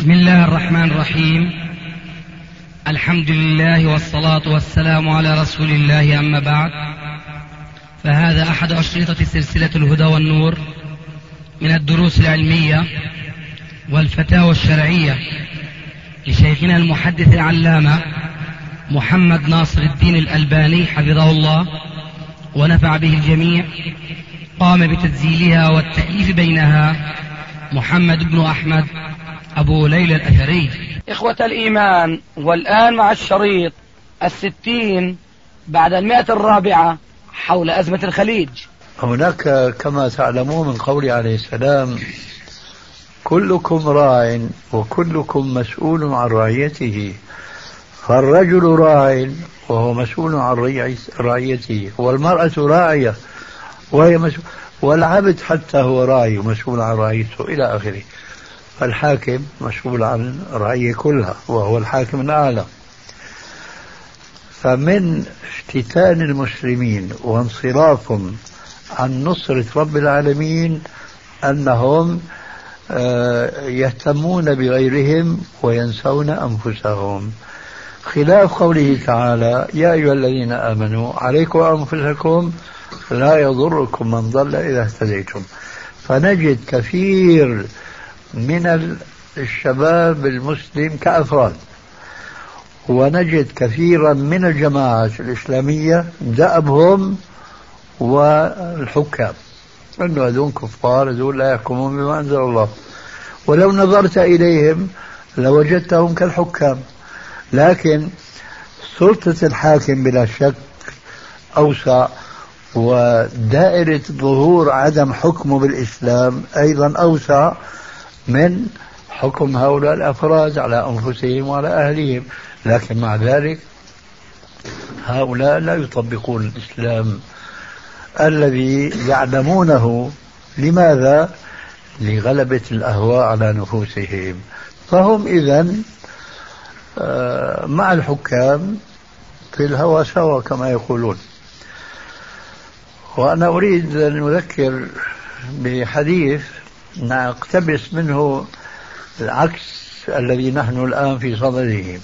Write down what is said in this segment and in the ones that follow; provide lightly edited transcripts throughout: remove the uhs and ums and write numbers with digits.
بسم الله الرحمن الرحيم. الحمد لله والصلاة والسلام على رسول الله، أما بعد، فهذا أحد أشرطة سلسلة الهدى والنور من الدروس العلمية والفتاوى الشرعية لشيخنا المحدث العلامة محمد ناصر الدين الألباني حفظه الله ونفع به الجميع. قام بتسجيلها والتأليف بينها محمد بن أحمد أبو ليلى الأثري. إخوة الإيمان، والآن مع الشريط 60 بعد 100 حول أزمة الخليج. هناك كما تعلمون من قول عليه السلام: كلكم راع وكلكم مسؤول عن رعيته، فالرجل راع وهو مسؤول عن رعيته، والمرأة راعية وهي مسؤول، والعبد حتى هو راعي ومسؤول عن رعيته إلى آخره. فالحاكم مسؤول عن الرعية كلها وهو الحاكم الأعلى. فمن افتتان المسلمين وانصرافهم عن نصرة رب العالمين أنهم يهتمون بغيرهم وينسون أنفسهم، خلاف قوله تعالى: يا أيها الذين آمنوا عليكم أنفسكم لا يضركم من ضل إذا اهتديتم. فنجد كثير من الشباب المسلم كأفراد، ونجد كثيرا من الجماعات الإسلامية دأبهم والحكام أنه هذول كفار، هذول لا يحكمون بما أنزل الله، ولو نظرت إليهم لوجدتهم كالحكام. لكن سلطة الحاكم بلا شك أوسع، ودائرة ظهور عدم حكمه بالإسلام أيضا أوسع من حكم هؤلاء الأفراد على أنفسهم وعلى أهلهم. لكن مع ذلك هؤلاء لا يطبقون الإسلام الذي يعلمونه. لماذا؟ لغلبة الأهواء على نفوسهم. فهم إذن مع الحكام في الهوى سوا كما يقولون. وأنا أريد أن أذكر بحديث نقتبس منه العكس الذي نحن الآن في صدده.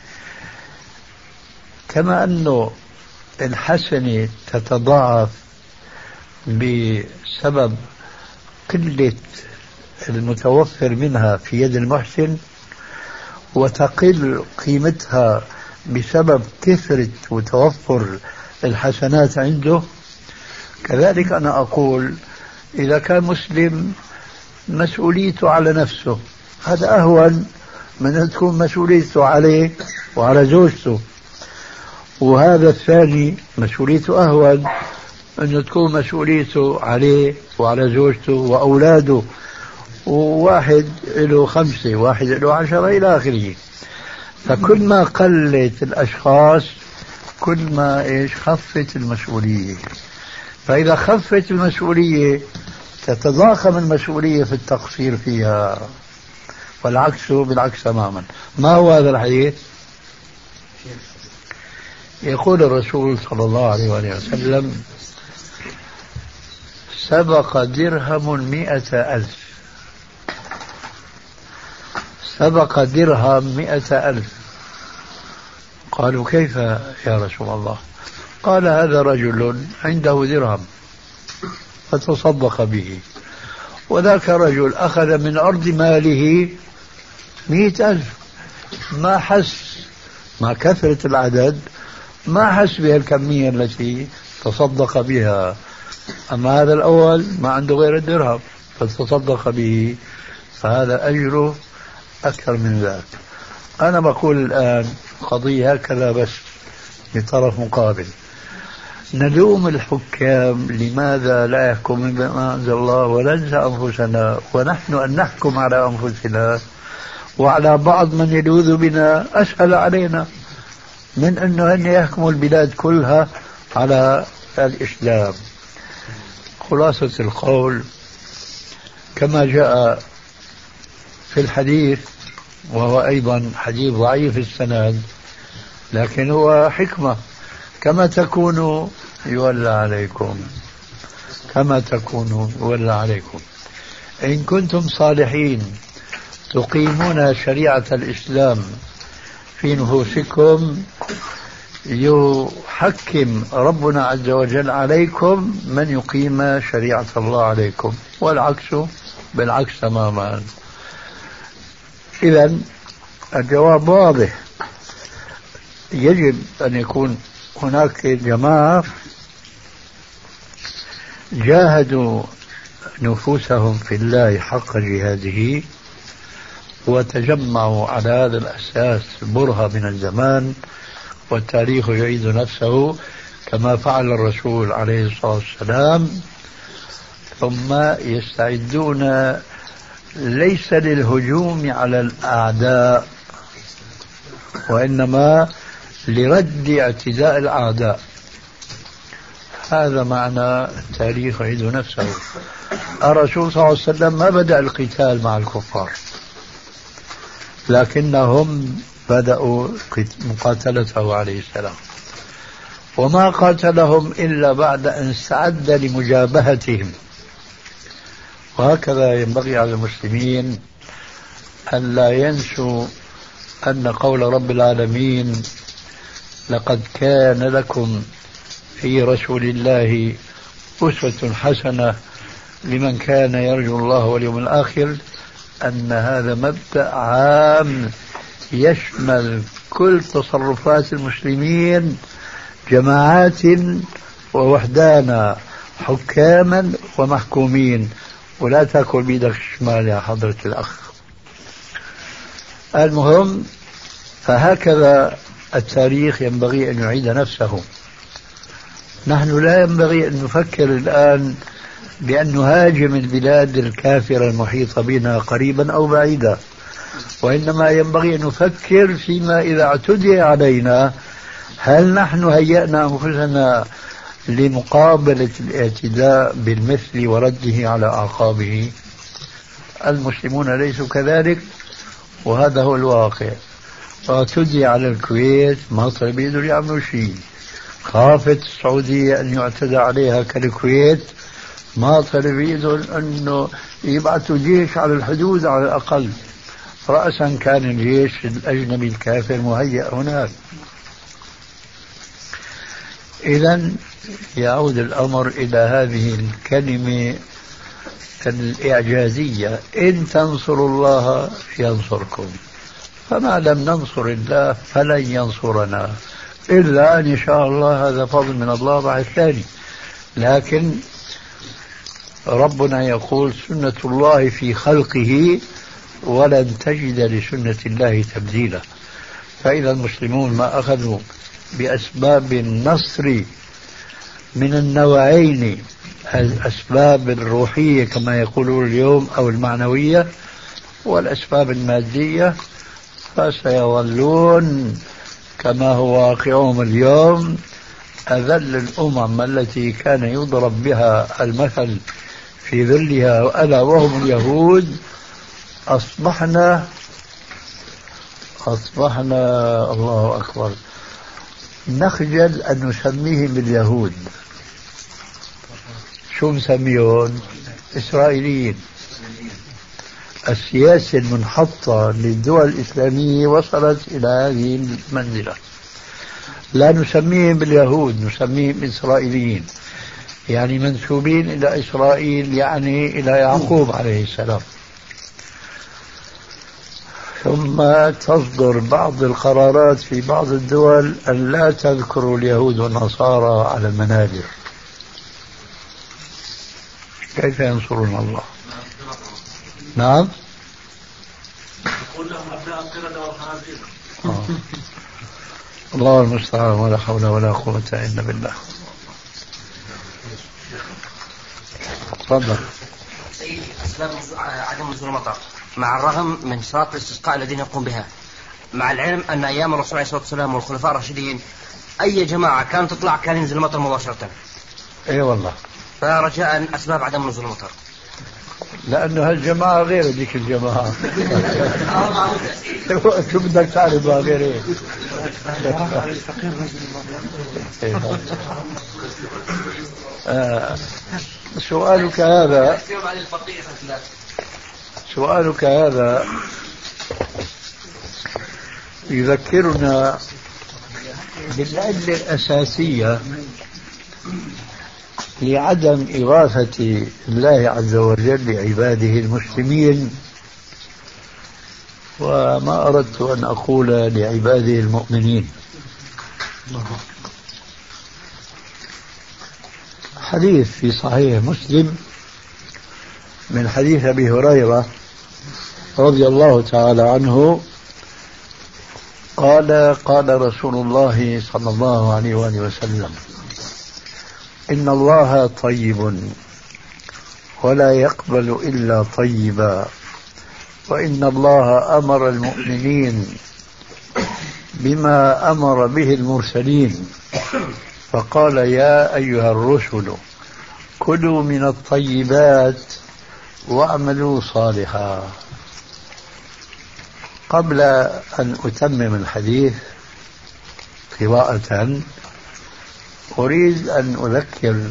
كما أنه الحسنة تتضاعف بسبب قلة المتوفر منها في يد المحسن، وتقل قيمتها بسبب كثرة وتوفر الحسنات عنده، كذلك أنا أقول إذا كان مسلم مسؤوليته على نفسه، هذا أهون من أن تكون مسؤوليته عليه وعلى زوجته، وهذا الثاني مسؤوليته أهون أن تكون مسؤوليته عليه وعلى زوجته وأولاده، وواحد له 5 واحد له 10 إلى آخره. فكل ما قلت الأشخاص كل ما خفت المسؤولية. فإذا خفت المسؤولية تتضاخم المسؤولية في التقصير فيها، والعكس بالعكس تماما. ما هو هذا الحديث؟ يقول الرسول صلى الله عليه وسلم: سبق درهم 100,000. سبق درهم 100,000. قالوا: كيف يا رسول الله؟ قال: هذا رجل عنده درهم فتصدق به، وذاك رجل أخذ من أرض ماله 100,000. ما حس مع كثرة العدد، ما حس بها الكمية التي تصدق بها. أما هذا الأول ما عنده غير الدرهم فتصدق به، فهذا أجره أكثر من ذلك. أنا بقول الآن قضية هكذا بس لطرف مقابل. نلوم الحكام لماذا لا يحكم بما أنزل الله، وننسى أنفسنا، ونحن أن نحكم على أنفسنا وعلى بعض من يلوذ بنا أسهل علينا من أن يحكموا البلاد كلها على الإسلام. خلاصة القول كما جاء في الحديث، وهو أيضا حديث ضعيف السند، لكن هو حكمة: كما تكونوا يولى عليكم، كما تكونوا يولى عليكم. إن كنتم صالحين تقيمون شريعة الإسلام في نفوسكم يحكم ربنا عز وجل عليكم من يقيم شريعة الله عليكم، والعكس بالعكس تماما. إذن الجواب واضح، يجب أن يكون هناك جماعة جاهدوا نفوسهم في الله حق جهاده وتجمعوا على هذا الأساس برهة من الزمان، والتاريخ يعيد نفسه كما فعل الرسول عليه الصلاة والسلام، ثم يستعدون ليس للهجوم على الأعداء وإنما لرد اعتداء الأعداء. هذا معنى التاريخ يعيد نفسه. الرسول صلى الله عليه وسلم ما بدأ القتال مع الكفار، لكنهم بدأوا مقاتلته عليه السلام، وما قاتلهم إلا بعد أن استعد لمجابهتهم. وهكذا ينبغي على المسلمين أن لا ينسوا أن قول رب العالمين لقد كان لكم في رسول الله أسوة حسنة لمن كان يرجو الله واليوم الآخر، أن هذا مبدأ عام يشمل كل تصرفات المسلمين جماعات ووحدانا، حكاما ومحكومين. ولا تأكل بيدك الشمال يا حضرة الأخ. المهم، فهكذا التاريخ ينبغي أن يعيد نفسه. نحن لا ينبغي أن نفكر الآن بأن نهاجم البلاد الكافرة المحيطة بنا قريبا أو بعيدا، وإنما ينبغي أن نفكر فيما إذا اعتدي علينا هل نحن هيأنا أنفسنا لمقابلة الاعتداء بالمثل ورده على أعقابه. المسلمون ليسوا كذلك، وهذا هو الواقع. اعتدي على الكويت ما طلب يقدروا يعملوا شيء، خافت السعودية أن يعتدى عليها كالكويت ما طلب يقدروا أنه يبعثوا جيش على الحدود على الأقل، رأسا كان الجيش الأجنبي الكافر مهيأ هناك. إذن يعود الأمر إلى هذه الكلمة الإعجازية: إن تنصروا الله ينصركم، فما لم ننصر الله فلن ينصرنا إلا أن يشاء الله. هذا فضل من الله بعد الثاني. لكن ربنا يقول سنة الله في خلقه ولن تجد لسنة الله تبديلا. فإذا المسلمون ما أخذوا بأسباب النصر من النوعين، الأسباب الروحية كما يقولون اليوم أو المعنوية، والأسباب المادية، فسيظلون كما هو واقعهم اليوم أذل الأمم التي كان يضرب بها المثل في ذلها، ألا وهم اليهود. أصبحنا الله أكبر نخجل أن نسميهم باليهود. شو نسميهم؟ إسرائيليين. السياسة المنحطة للدول الإسلامية وصلت إلى هذه المنزلة. لا نسميهم باليهود، نسميهم إسرائيليين، يعني منسوبين إلى إسرائيل، يعني إلى يعقوب عليه السلام. ثم تصدر بعض القرارات في بعض الدول أن لا تذكروا اليهود والنصارى على المنابر. كيف ينصرون الله؟ نعم، يقول لهم أبناء القردة والخنازير. الله المستعان، ولا حول ولا قوة إلا بالله. تفضل. سيدي، أسباب عدم نزول المطر مع الرغم من صلاة الاستسقاء الذين يقوم بها، مع العلم أن أيام الرسول عليه الصلاة والسلام والخلفاء الراشدين أي جماعة كانت تطلع كان ينزل المطر مباشرة. اي والله. فرجاء أسباب عدم نزول المطر. لأنه هالجماعة غير ذيك الجماعة. شو بدك تعرف غير ايه؟ سؤالك هذا يذكرنا بالعلة الأساسية لعدم إغاثة الله عز وجل لعباده المسلمين، وما أردت أن أقول لعباده المؤمنين. حديث في صحيح مسلم من حديث أبي هريرة رضي الله تعالى عنه قال: قال رسول الله صلى الله عليه وآله وسلم: إن الله طيب ولا يقبل إلا طيبا، وإن الله أمر المؤمنين بما أمر به المرسلين، فقال: يا أيها الرسل كلوا من الطيبات واعملوا صالحا. قبل أن أتمم الحديث قراءة أريد أن أذكر: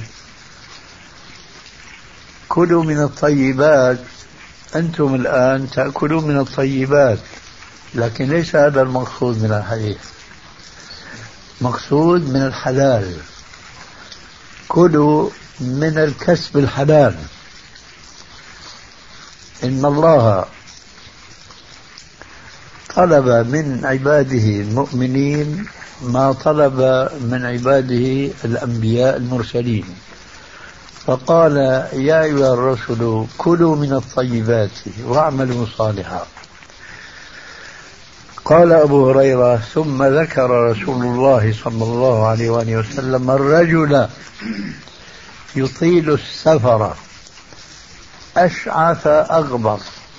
كلوا من الطيبات، أنتم الآن تأكلون من الطيبات، لكن ليس هذا المقصود من الحديث، مقصود من الحلال. كلوا من الكسب الحلال. إن الله طلب من عباده المؤمنين ما طلب من عباده الأنبياء المرسلين، فقال: يا أيها الرسل كلوا من الطيبات واعملوا صالحا. قال أبو هريرة: ثم ذكر رسول الله صلى الله عليه وآله وسلم الرجل يطيل السفر أشعث أغبر،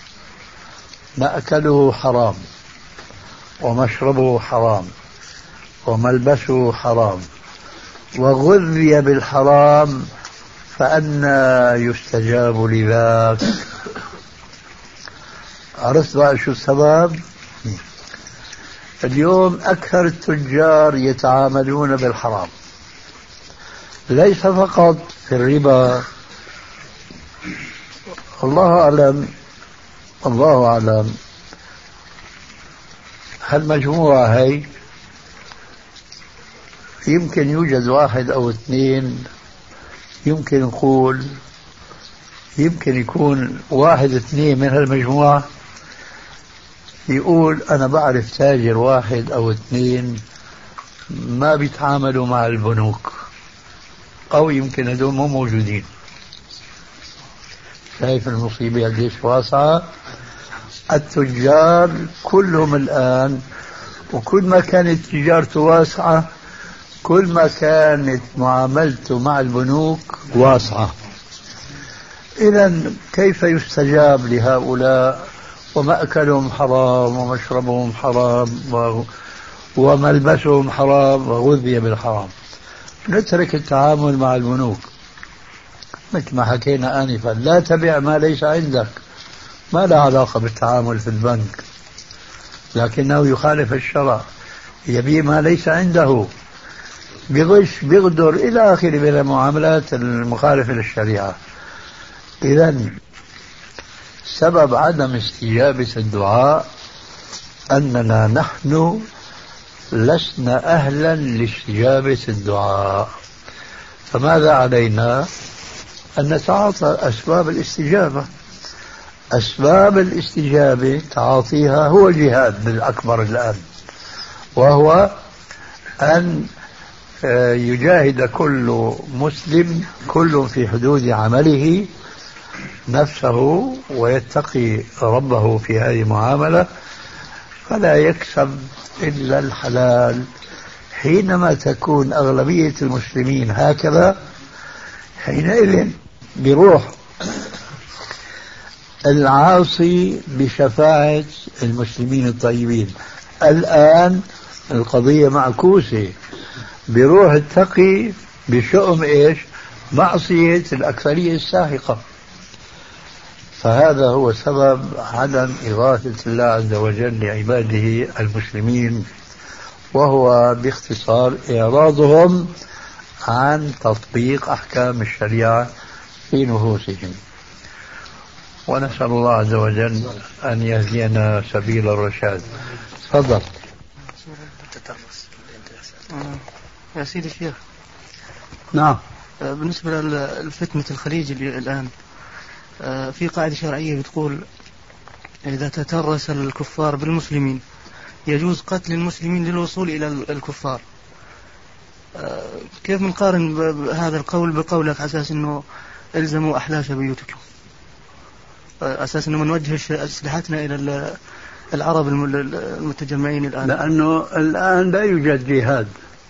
مأكله حرام ومشربه حرام وملبسه حرام وغذي بالحرام، فأنى يستجاب لذاك. عرفت بقى شو السبب؟ اليوم أكثر التجار يتعاملون بالحرام، ليس فقط في الربا. الله أعلم هالمجموعة هي يمكن يوجد واحد أو اثنين، يمكن نقول يمكن يكون واحد اثنين من هالمجموعة يقول أنا بعرف تاجر واحد أو اثنين ما بيتعاملوا مع البنوك، أو يمكن هذول مو موجودين. شايف المصيبة قديش واسعة؟ التجار كلهم الآن، وكل ما كانت تجارته واسعة كل ما كانت معاملته مع البنوك واسعة. إذن كيف يستجاب لهؤلاء ومأكلهم حرام ومشربهم حرام وملبسهم حرام وغذي بالحرام؟ نترك التعامل مع البنوك مثل ما حكينا آنفا، لا تبع ما ليس عندك، ما له علاقة بالتعامل في البنك، لكنه يخالف الشرع، يبيع ما ليس عنده، بغش بغدر إلى آخره من المعاملات المخالفة للشريعة. إذن سبب عدم استجابة الدعاء أننا نحن لسنا أهلا لاستجابة الدعاء، فماذا علينا؟ أن نتعاطى أسباب الاستجابة. أسباب الاستجابة تعاطيها هو الجهاد بالأكبر الآن، وهو أن يجاهد كل مسلم كل في حدود عمله نفسه ويتقي ربه في هذه المعاملة، فلا يكسب إلا الحلال. حينما تكون أغلبية المسلمين هكذا، حينئذ بروح العاصي بشفاعة المسلمين الطيبين. الآن القضية معكوسة، بروح التقي بشؤم إيش؟ معصية الأكثرية الساحقة. فهذا هو سبب عدم إغاثة الله عز وجل لعباده المسلمين، وهو باختصار إعراضهم عن تطبيق أحكام الشريعة في نفوسهم. ونسأل الله عز وجل أن يهدينا سبيل الرشاد. تفضل. التترس. يا سيدي الشيخ. نعم. بالنسبة لفتنة الخليج الآن في قاعدة شرعية بتقول إذا تترس الكفار بالمسلمين يجوز قتل المسلمين للوصول إلى الكفار. كيف بنقارن هذا القول بقولك على أساس أنه إلزموا أحلاش بيوتكم، أساس أنه منوجه أسلحتنا إلى العرب المتجمعين الآن؟ لأنه الآن لا يوجد جهاد.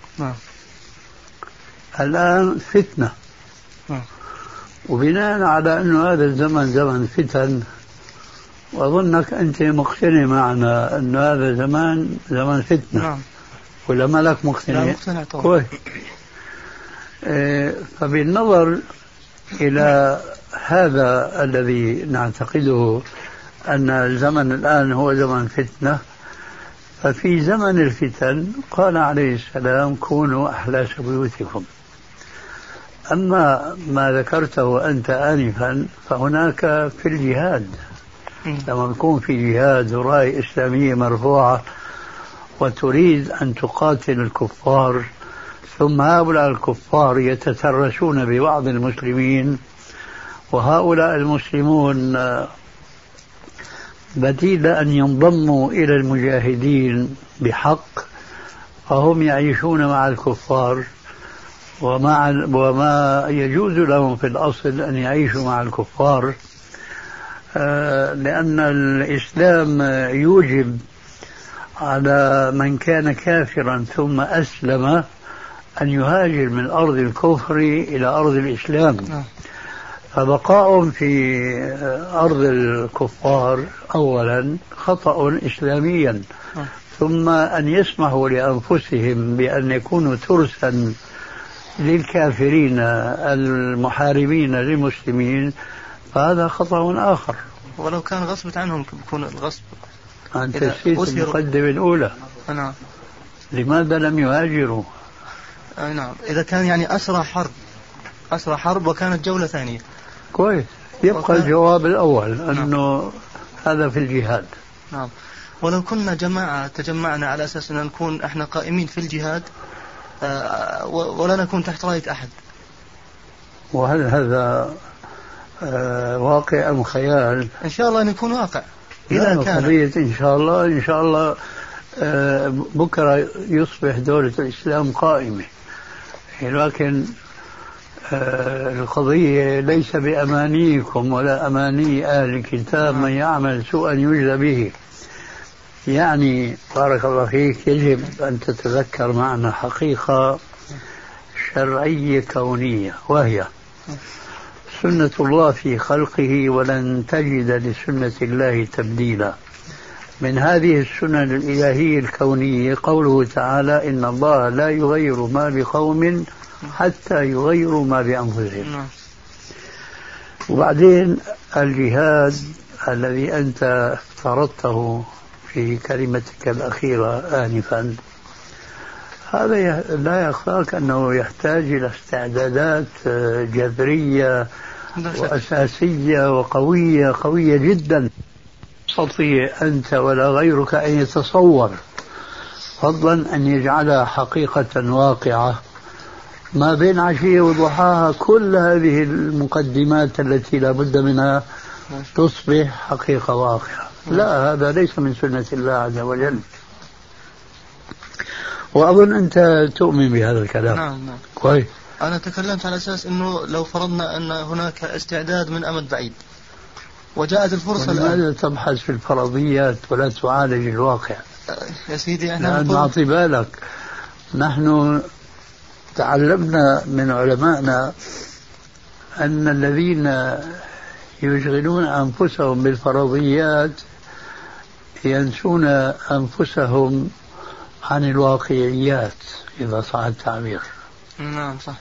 الآن فتنة. وبناء على أنه هذا الزمن زمن فتن، وأظنك أنت مقتنع معنا أن هذا زمان فتنة. ولا ما لك مقتنع؟ لا مقتنع طبعا. فبالنظر إلى هذا الذي نعتقده أن الزمن الآن هو زمن فتنة، ففي زمن الفتن قال عليه السلام كونوا أحلاس بيوتكم. أما ما ذكرته أنت آنفا فهناك في الجهاد، لما يكون في جهاد وراية إسلامية مرفوعة وتريد أن تقاتل الكفار، ثم هؤلاء الكفار يتترسون ببعض المسلمين، وهؤلاء المسلمون بديل أن ينضموا إلى المجاهدين بحق، فهم يعيشون مع الكفار، وما يجوز لهم في الأصل أن يعيشوا مع الكفار، لأن الإسلام يوجب على من كان كافرا ثم أسلم أن يهاجر من أرض الكفر إلى أرض الإسلام. فبقاء في أرض الكفار أولا خطأ إسلاميا، ثم أن يسمحوا لأنفسهم بأن يكونوا ترسا للكافرين المحاربين للمسلمين، فهذا خطأ آخر. ولو كان غصب عنهم بيكون الغصب. أنت نسيت المقدمة الأولى. نعم. لماذا لم يهاجروا؟ نعم. إذا كان يعني أسرى حرب وكانت جولة ثانية. كويس. يبقى الجواب الأول أنه هذا في الجهاد. نعم. ولو كنا جماعة تجمعنا على أساس أن نكون إحنا قائمين في الجهاد ولا نكون تحت راية أحد، وهل هذا واقع أم خيال؟ إن شاء الله أن يكون واقع. إذا كان إن شاء الله بكرة يصبح دولة الإسلام قائمة، لكن القضية ليس بأمانيكم ولا أماني أهل الكتاب من يعمل سوءا يجزى به. يعني بارك الله فيك، يجب أن تتذكر معنا حقيقة شرعية كونية، وهي سنة الله في خلقه، ولن تجد لسنة الله تبديلا. من هذه السنن الإلهية الكونية قوله تعالى إن الله لا يغير ما بقوم حتى يغيروا ما بأنفسهم. وبعدين الجهاد الذي أنت افترضته في كلمتك الأخيرة آنفا، هذا لا يخفاك أنه يحتاج إلى استعدادات جذرية وأساسية وقوية جدا، تستطيع أنت ولا غيرك أن يتصور، فضلا أن يجعلها حقيقة واقعة. ما بين عشية وضحاها كل هذه المقدمات التي لا بد منها تصبح حقيقة واقعة. لا، هذا ليس من سنة الله عز وجل، وأظن أنت تؤمن بهذا الكلام. نعم. كويس. أنا تكلمت على أساس أنه لو فرضنا أن هناك استعداد من أمد بعيد وجاءت الفرصة الآن. لماذا تبحث في الفرضيات ولا تعالج الواقع؟ يا سيدي احنا نعطي بالك، نحن تعلمنا من علمائنا أن الذين يشغلون أنفسهم بالفرضيات ينسون أنفسهم عن الواقعيات، إذا صح التعبير. نعم صح.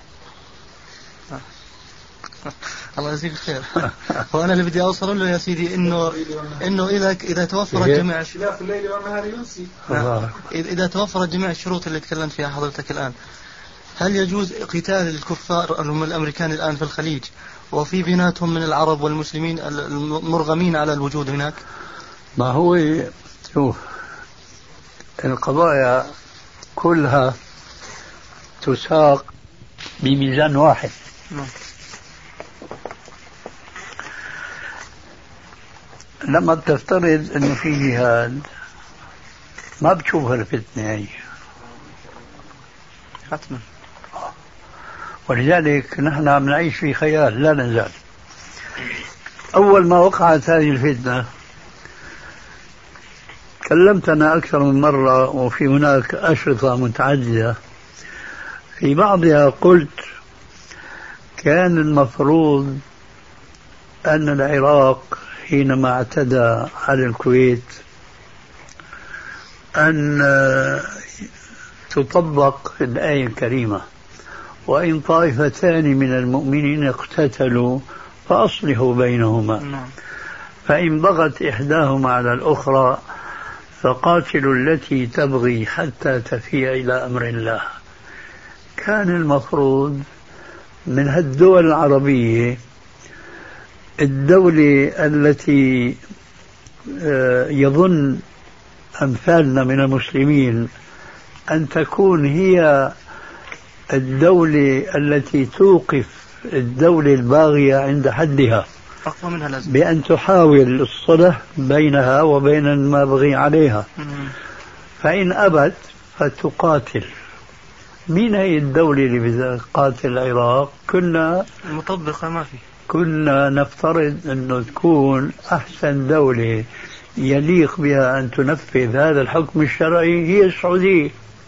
الله يجزيك خير. وأنا اللي بدي أوصل له يا سيدي إنه إذا توفرت جميع الليل والنهار ينسي. إذا توفرت جميع الشروط اللي تكلمت فيها حضرتك الآن، هل يجوز قتال الكفار الأمريكان الآن في الخليج وفي بيناتهم من العرب والمسلمين المرغمين على الوجود هناك؟ ما هو شوف، القضايا كلها تساق بميزان واحد. لما بتفترض انه في جهاد ما بتشوف هالفتنة هي حتما، ولذلك نحن عم نعيش في خيال لا نزال. أول ما وقعت هذه الفتنة كلمت أنا أكثر من مرة، وفي هناك أشرطة متعددة، في بعضها قلت كان المفروض أن العراق حينما اعتدى على الكويت أن تطبق الآية الكريمة: وإن طائفتان من المؤمنين اقتتلوا فأصلحوا بينهما فإن بغت إحداهما على الأخرى فقاتلوا التي تبغي حتى تفيء إلى أمر الله. كان المفروض من هالدول العربية الدولة التي يظن أمثالنا من المسلمين أن تكون هي الدولة التي توقف الدولة الباغية عند حدها بأن تحاول الصلح بينها وبين ما بغي عليها، فإن أبت فتقاتل. مين هي الدولة اللي بتقاتل العراق؟ كنا المطبقة ما في، كنا نفترض أنه تكون أحسن دولة يليق بها أن تنفذ هذا الحكم الشرعي هي السعودية،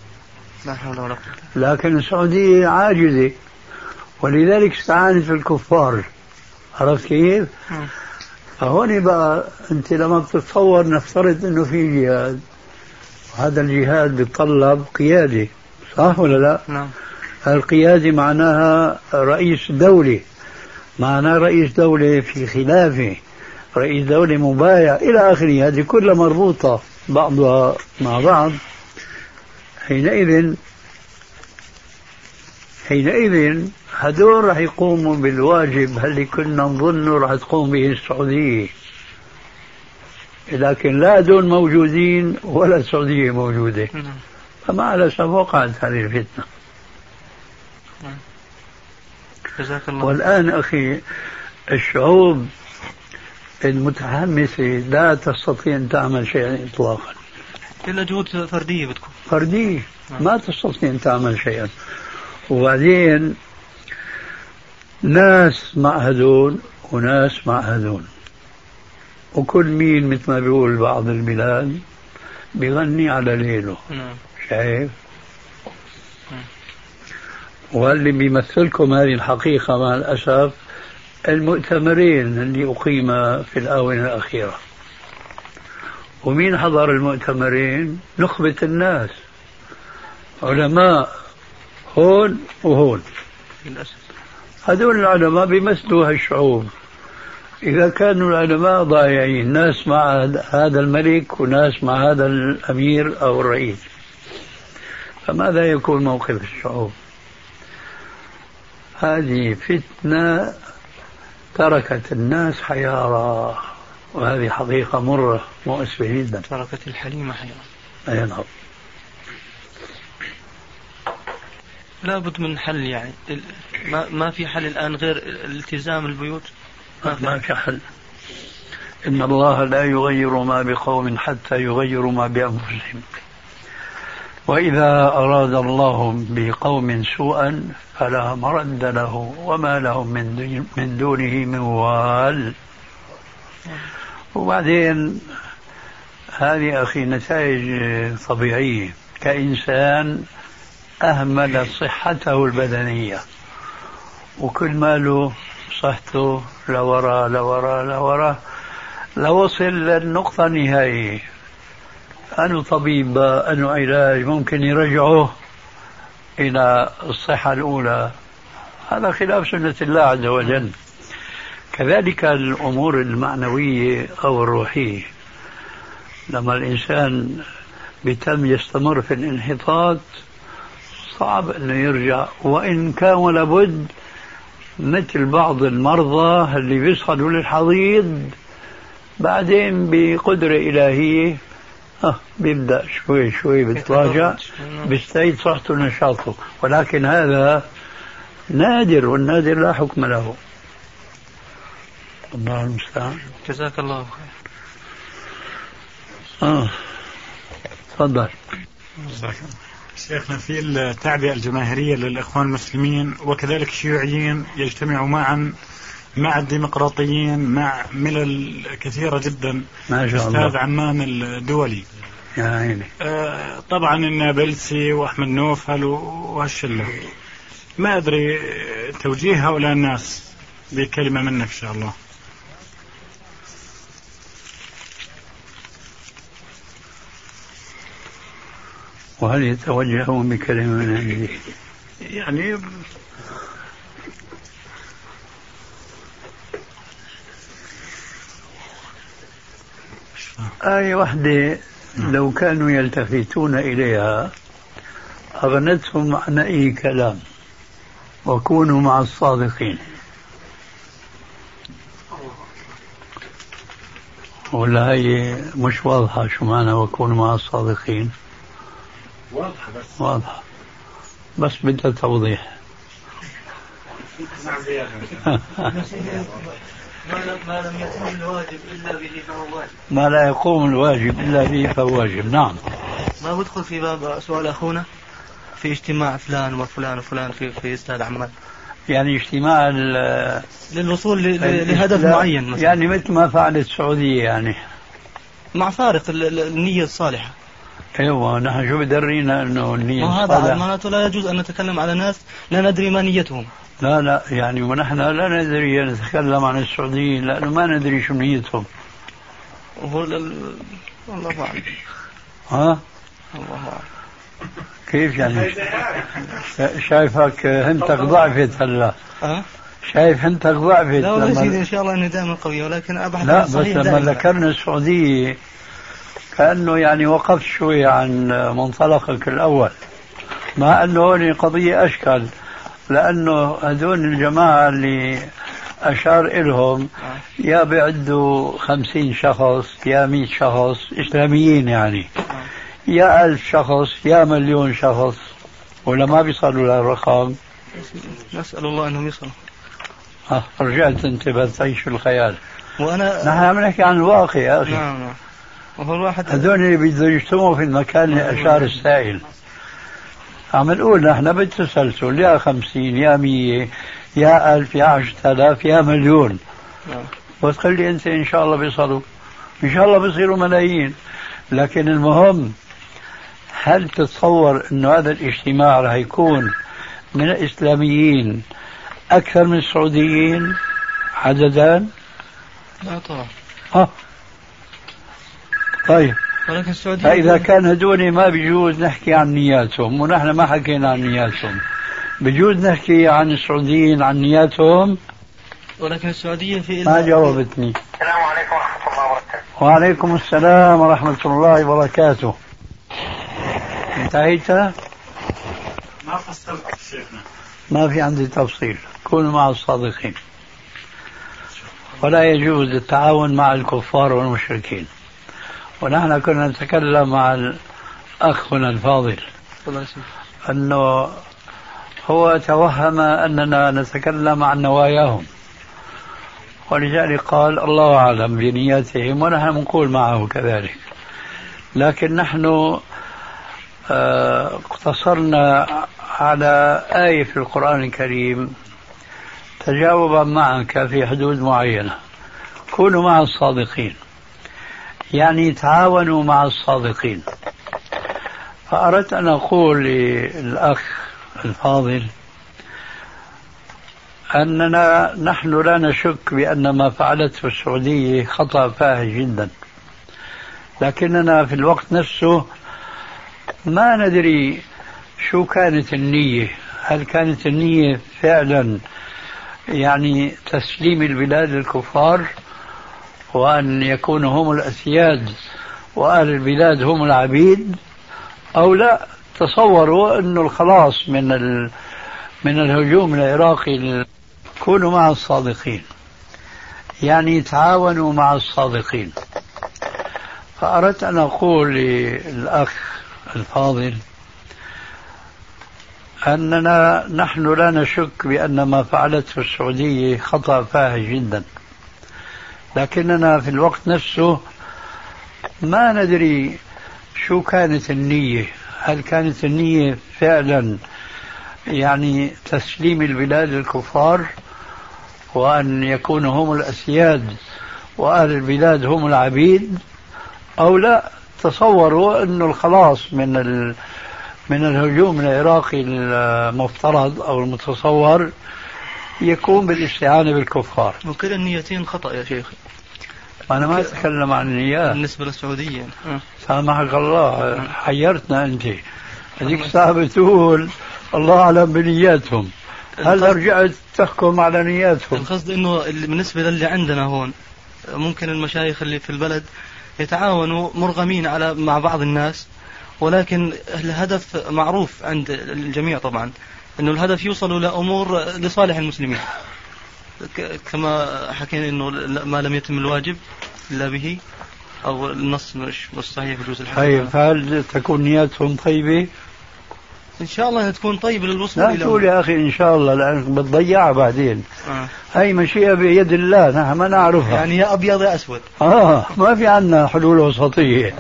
لكن السعودية عاجزة ولذلك استعانت بالكفار. عرفت كيف؟ فهون بقى أنت لما بتتصور نفترض أنه في جهاد، وهذا الجهاد بيتطلب قيادة، صح ولا لا؟ نعم. القيادة معناها رئيس دولة، معناه رئيس دولة في خلافة، رئيس دولة مبايع إلى آخره، هذه كلها مربوطة بعضها مع بعض. حينئذ هدول رح يقوموا بالواجب اللي كنا نظنه رح تقوم به السعودية، لكن لا دول موجودين ولا السعودية موجودة، فما على سبب وقعت هذه الفتنة. جزاك الله. والآن أخي الشعوب المتحمسة لا تستطيع أن تعمل شيئا إطلاقا إلا جهود فردية بتكون فردية، ما تستطيع أن تعمل شيئا. وبعدين ناس مع هذول وناس مع هذول، وكل مين مثل ما بيقول بعض البلاد بيغني على ليله. شايف؟ واللي بيمثلكم هذه الحقيقة مع الأسف المؤتمرين اللي أقيم في الآونة الأخيرة. ومين حضر المؤتمرين؟ نخبة الناس، علماء هون وهون. للأسف هذول العلماء بيمثلوا هالشعوب. إذا كانوا العلماء ضايعين، ناس مع هذا الملك وناس مع هذا الأمير أو الرئيس، فماذا يكون موقف الشعوب؟ هذه فتنة تركت الناس حيارى، وهذه حقيقة مرة مؤسفة جدا. تركت الحليمة حيارى. أي نعم. لابد من حل يعني. ما في حل الآن غير الالتزام البيوت. ما في حل. إن الله لا يغير ما بقوم حتى يغيروا ما بأنفسهم، وإذا أراد الله بقوم سوءا فلا مرد له وما لهم من دونه من وال. وبعدين هذه أخي نتائج طبيعية. كإنسان أهمل صحته البدنية وكل ماله صحته لورا لورا لورا، لوصل للنقطة النهائية. أنه طبيب أنه علاج ممكن يرجعه إلى الصحة الأولى، هذا خلاف سنة الله عز وجل. كذلك الأمور المعنوية أو الروحية، لما الإنسان بيتم يستمر في الانحطاط صعب أنه يرجع، وإن كان لابد مثل بعض المرضى اللي بيصعدوا للحضيض بعدين بقدرة إلهية بيبدأ شوي شوي بيتراجع بيستعيد صحته ونشاطه، ولكن هذا نادر، والنادر لا حكم له. الله المستعان. جزاك الله خير. تفضل. شيخنا، في التعبئة الجماهيرية للإخوان المسلمين وكذلك الشيوعيين يجتمعوا معا مع الديمقراطيين مع ملل كثيرة جدا. ما شاء الله. أستاذ عمان الدولي يا عيني. طبعا النابلسي وأحمد نوفل وهالشلة. ما أدري توجيه هؤلاء الناس بكلمة منك إن شاء الله. وهل يتوجهون بكلمة من عندي؟ يعني آية واحدة لو كانوا يلتفتون إليها أغنتهم عن أي كلام، وكونوا مع الصادقين. ولا هي مش واضحة شو معنى وكونوا مع الصادقين؟ واضحة بس بدها توضيح. ما لم يتم الواجب إلا به فهو واجب. ما لا يقوم الواجب إلا به فهو واجب. نعم. ما بدخل في باب سؤال أخونا في اجتماع فلان وفلان وفلان في استاد عمان، يعني اجتماع للوصول لهدف معين مثلا. يعني مثل ما فعلت السعودية، يعني مع فارق النية الصالحة. ايوه، نحن شو بدرينا انه النية الصالحة؟ هذا معناته لا يجوز ان نتكلم على ناس لا ندري ما نيتهم. لا يعني ونحن لا ندري نتكلم عن السعوديين لانه ما ندري شو نيتهم. الله أعلم. الله أعلم. كيف يعني؟ شايفك هنتك ضعفت هلا. شايف هنتك ضعفت. لا والله سيدي ان شاء الله اني دائما قوي، ولكن ابحث لا عن الصحيح. بس لما ذكرنا السعودية كأنه يعني وقفت شوي عن منطلقك الأول، مع أنه هون قضية أشكال، لأنه هذول الجماعة اللي أشار إلهم يا بيعدوا 50 شخص يا 100 شخص إسلاميين، يعني يا 1000 شخص يا 1,000,000 شخص، ولا ما بيصلوا للرقم. نسأل الله أنهم يصلوا. رجعت أنت بتعيش في الخيال، وأنا نحن عم نحكي عن الواقع يا أخي. نعم. وهو الواحد هذول اللي بده يجتمعوا في المكان اللي أشار السائل. عم نقول نحن بالتسلسل يا 50 يا 100 يا 1000 يا 10,000 يا 1,000,000. وتقول لي أنت إن شاء الله بيصلوا، إن شاء الله بيصيروا ملايين. لكن المهم، هل تتصور أنه هذا الاجتماع رح يكون من الإسلاميين أكثر من السعوديين عددا؟ لا طبعا. طيب، ولكن السعودية فإذا كان هدول ما بيجوز نحكي عن نياتهم، ونحن ما حكينا عن نياتهم، بيجوز نحكي عن السعوديين عن نياتهم. ولكن السعودية في ما جاوبتني. السلام عليكم ورحمة الله وبركاته. وعليكم السلام ورحمة الله وبركاته. انتهيت؟ ما فصلت شيخنا. ما في عندي تفصيل. كونوا مع الصادقين، ولا يجوز التعاون مع الكفار والمشركين. ونحن كنا نتكلم مع الأخ هنا الفاضل أنه هو توهم أننا نتكلم عن نواياهم، ولذلك قال الله أعلم بنياتهم، ونحن نقول معه كذلك. لكن نحن اقتصرنا على آية في القرآن الكريم تجاوبا معك في حدود معينة. كونوا مع الصادقين، يعني تعاونوا مع الصادقين. فأردت أن أقول للأخ الفاضل أننا نحن لا نشك بأن ما فعلته السعودية خطأ فاحش جدا، لكننا في الوقت نفسه ما ندري شو كانت النية. هل كانت النية فعلا يعني تسليم البلاد للكفار وأن يكونوا هم الأسياد وأهل البلاد هم العبيد، أو لا تصوروا أنه الخلاص من الهجوم العراقي. كونوا مع الصادقين، يعني تعاونوا مع الصادقين. فأردت أن أقول للأخ الفاضل أننا نحن لا نشك بأن ما فعلته السعودية خطأ فاحش جدا، لكننا في الوقت نفسه ما ندري شو كانت النية. هل كانت النية فعلا يعني تسليم البلاد للكفار وأن يكونوا هم الأسياد وأهل البلاد هم العبيد، أو لا تصوروا أنه الخلاص من الهجوم العراقي المفترض أو المتصور يكون بالاستعانة بالكفار؟ وكلا النيتين خطأ يا شيخ. أنا ما أتكلم عن النيات بالنسبة للسعودية. سامحك الله، حيرتنا أنت. هذيك الساعة بتقول الله أعلم بنياتهم، هل رجعت تحكم على نياتهم؟ القصد أنه بالنسبة للي عندنا هون ممكن المشايخ اللي في البلد يتعاونوا مرغمين مع بعض الناس، ولكن الهدف معروف عند الجميع طبعا، أنه الهدف يوصلوا لأمور لصالح المسلمين، كما حكينا أنه ما لم يتم الواجب إلا به، أو النص مش صحيح بجوز الحديث. طيب هل تكون نياتهم طيبة؟ إن شاء الله تكون طيبة للوصول لا تقول يا أخي إن شاء الله، لأنك بتضيعها بعدين. هاي مشيئة بيد الله، نحن ما نعرفها. يعني يا أبيض يا أسود. ما في عنا حلول وسطية.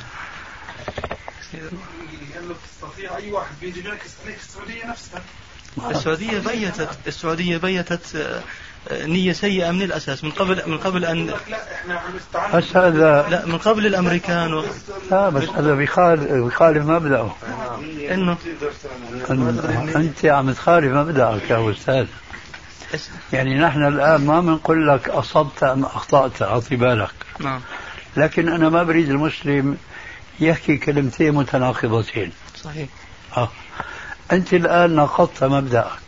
تستطيع أي واحد بيجي لك السعودية نفسها. السعودية بيتت نية سيئة من الأساس، من قبل أن لا إحنا بس هذا لا من قبل الأمريكان لا بس هذا بيخالف مبدأه. إنه أنت عم تخالف مبدأك يا أستاذ. يعني نحن الآن ما بنقول لك أصبت أم أخطأت، أعطي بالك. نعم. لكن أنا ما بريد المسلم يحكي كلمتين متناقضتين. صحيح. أنت الآن ناقضت مبدأك،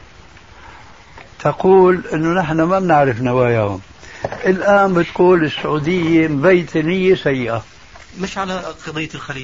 تقول أنه نحن ما بنعرف نواياهم. الآن بتقول السعودية بيت نية سيئة. مش على قضية الخليج.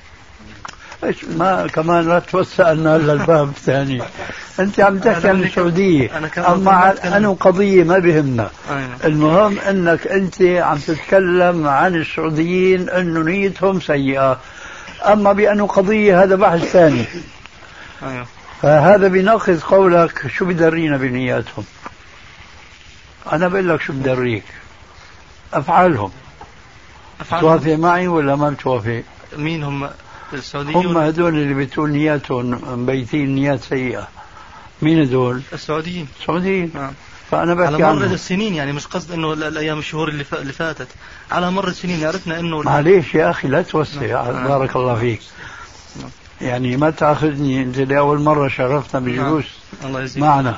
ما كمان لا توسع لنا للباب الثاني. أنت عم تحكي عن السعودية، أما أنا قضية ما بهمنا. المهم أنك أنت عم تتكلم عن السعوديين أنه نيتهم سيئة، أما بأنه قضية هذا بحث ثاني. فهذا بيناقض قولك شو بدرينا بنياتهم. أنا بقول لك شو بدريك، أفعالهم. توافق معي ولا ما توافق؟ مين هم السعوديين؟ هم هدول اللي بتقول نياتهم مبيتين نيات سيئة. مين هدول؟ السعوديين. فأنا بحكي على مر السنين، يعني مش قصد انه الايام الشهور اللي فاتت، على مر السنين عرفنا انه معليش يا اخي لا توسع. بارك الله فيك. يعني ما تاخذني انت لاول مره شرفتنا بجلوس معنا.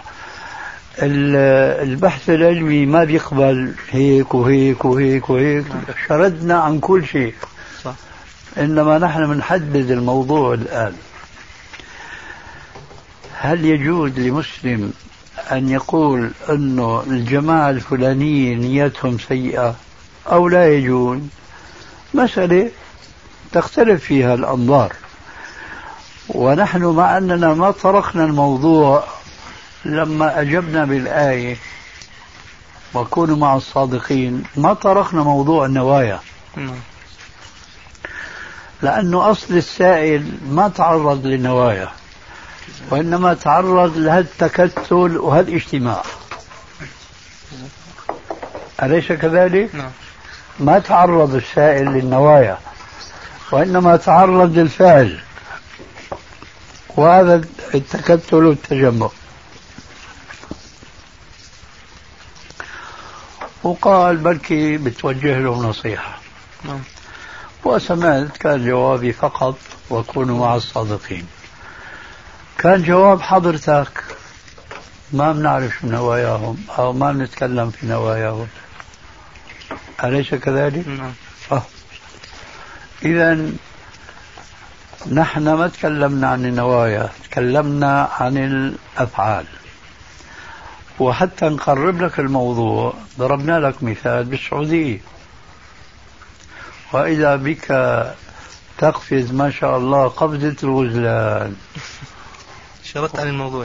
البحث العلمي ما بيقبل هيك وهيك وهيك وهيك. شردنا عن كل شيء. صح. انما نحن بنحدد الموضوع الان. هل يجوز لمسلم أن يقول أنه الجماعة الفلانية نيتهم سيئة أو لا يجوز؟ مسألة تختلف فيها الأنظار، ونحن مع أننا ما طرقنا الموضوع لما أجبنا بالآية وكونوا مع الصادقين، ما طرقنا موضوع النوايا، لأنه أصل السائل ما تعرض للنوايا، وإنما تعرض لهالتكتل وهالاجتماع. أليس كذلك؟ نعم. ما تعرض السائل للنوايا، وإنما تعرض للفعل، وهذا التكتل والتجمع. وقال بلكي بتوجه له نصيحة. وسمعت كان جوابي فقط وكونوا مع الصادقين. كان جواب حضرتك ما بنعرف شو نواياهم أو ما بنتكلم في نواياهم. أليس كذلك؟ إذن نحن ما تكلمنا عن النوايا، تكلمنا عن الأفعال. وحتى نقرب لك الموضوع ضربنا لك مثال بالسعودية، وإذا بك تقفز ما شاء الله قفزة الغزلان. شرطت عن الموضوع.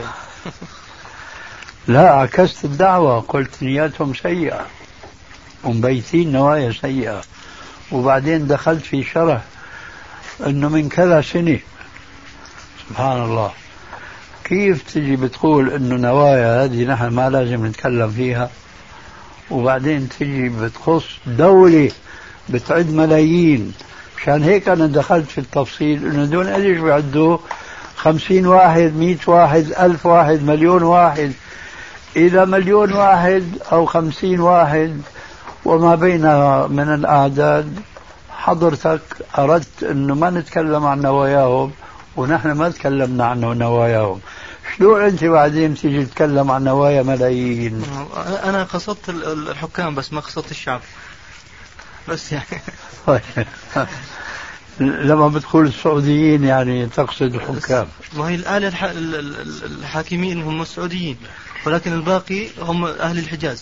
لا، عكست الدعوة، قلت نياتهم سيئة ومبيتين نوايا سيئة، وبعدين دخلت في شرح انه من كذا سنة. سبحان الله، كيف تجي بتقول انه نوايا هذه نحن ما لازم نتكلم فيها، وبعدين تجي بتخص دولة بتعد ملايين. مشان هيك انا دخلت في التفصيل انه دون ايش بيعدوا 50 واحد 100 واحد 1000 واحد مليون واحد. إذا مليون واحد أو 50 واحد وما بينها من الأعداد، حضرتك أردت أنه ما نتكلم عن نواياهم ونحن ما تكلمنا عن نواياهم، شلو أنت بعدين تيجي تتكلم عن نوايا ملايين؟ أنا قصدت الحكام بس ما قصدت الشعب بس يعني. لما بتقول السعوديين يعني تقصد الحكام؟ ما هي الآلة الحاكمين هم السعوديين، ولكن الباقي هم أهل الحجاز.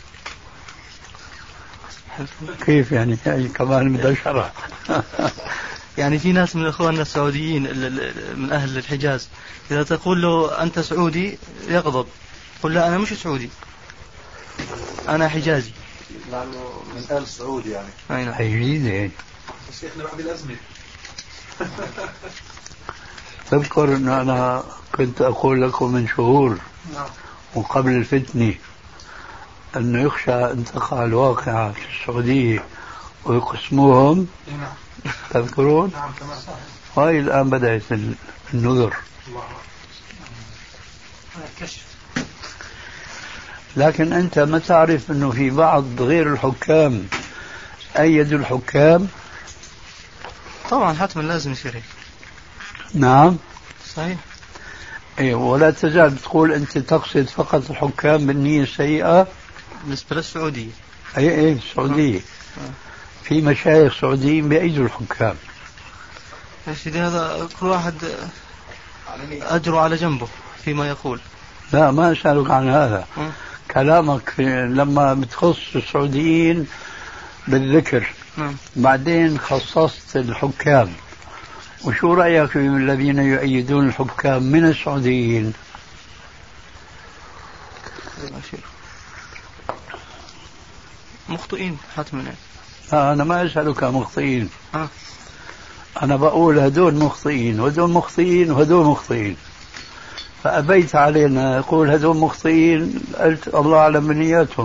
كيف يعني كمان بدي شرح؟ يعني في ناس من إخواننا السعوديين من أهل الحجاز إذا تقول له أنت سعودي يغضب، قل لا أنا مش سعودي أنا حجازي، لأنه من آل سعودي يعني. أين حجازي. بس إحنا بعد الأزمة. تذكر أن أنا كنت أقول لكم من شهور وقبل الفتنة أنه يخشى أن تقع الواقعة في السعودية ويقسموهم. تذكرون؟ نعم تمام. هاي الآن بدأت النذر. لكن أنت ما تعرف أنه في بعض غير الحكام أيدوا الحكام؟ طبعا حتما لازم يصير هيك. نعم صحيح. إيه، ولا تزال تقول أنت تقصد فقط الحكام بالنية السيئة بالنسبة للسعودية. أي السعودية. في مشايخ سعوديين بأيدوا الحكام. يا سيدي هذا كل واحد أجره على جنبه فيما يقول. لا ما أسألك عن هذا. كلامك لما بتخص السعوديين بالذكر بعدين خصصت الحكام، وشو رأيك في الذين يؤيدون الحكام من السعوديين؟ مخطئين حتما. لا أنا ما أسألك مخطئين. أنا بقول هدول مخطئين وهدول مخطئين وهدول مخطئين، فأبيت علينا أقول هدول مخطئين، قلت الله أعلم بنياتهم.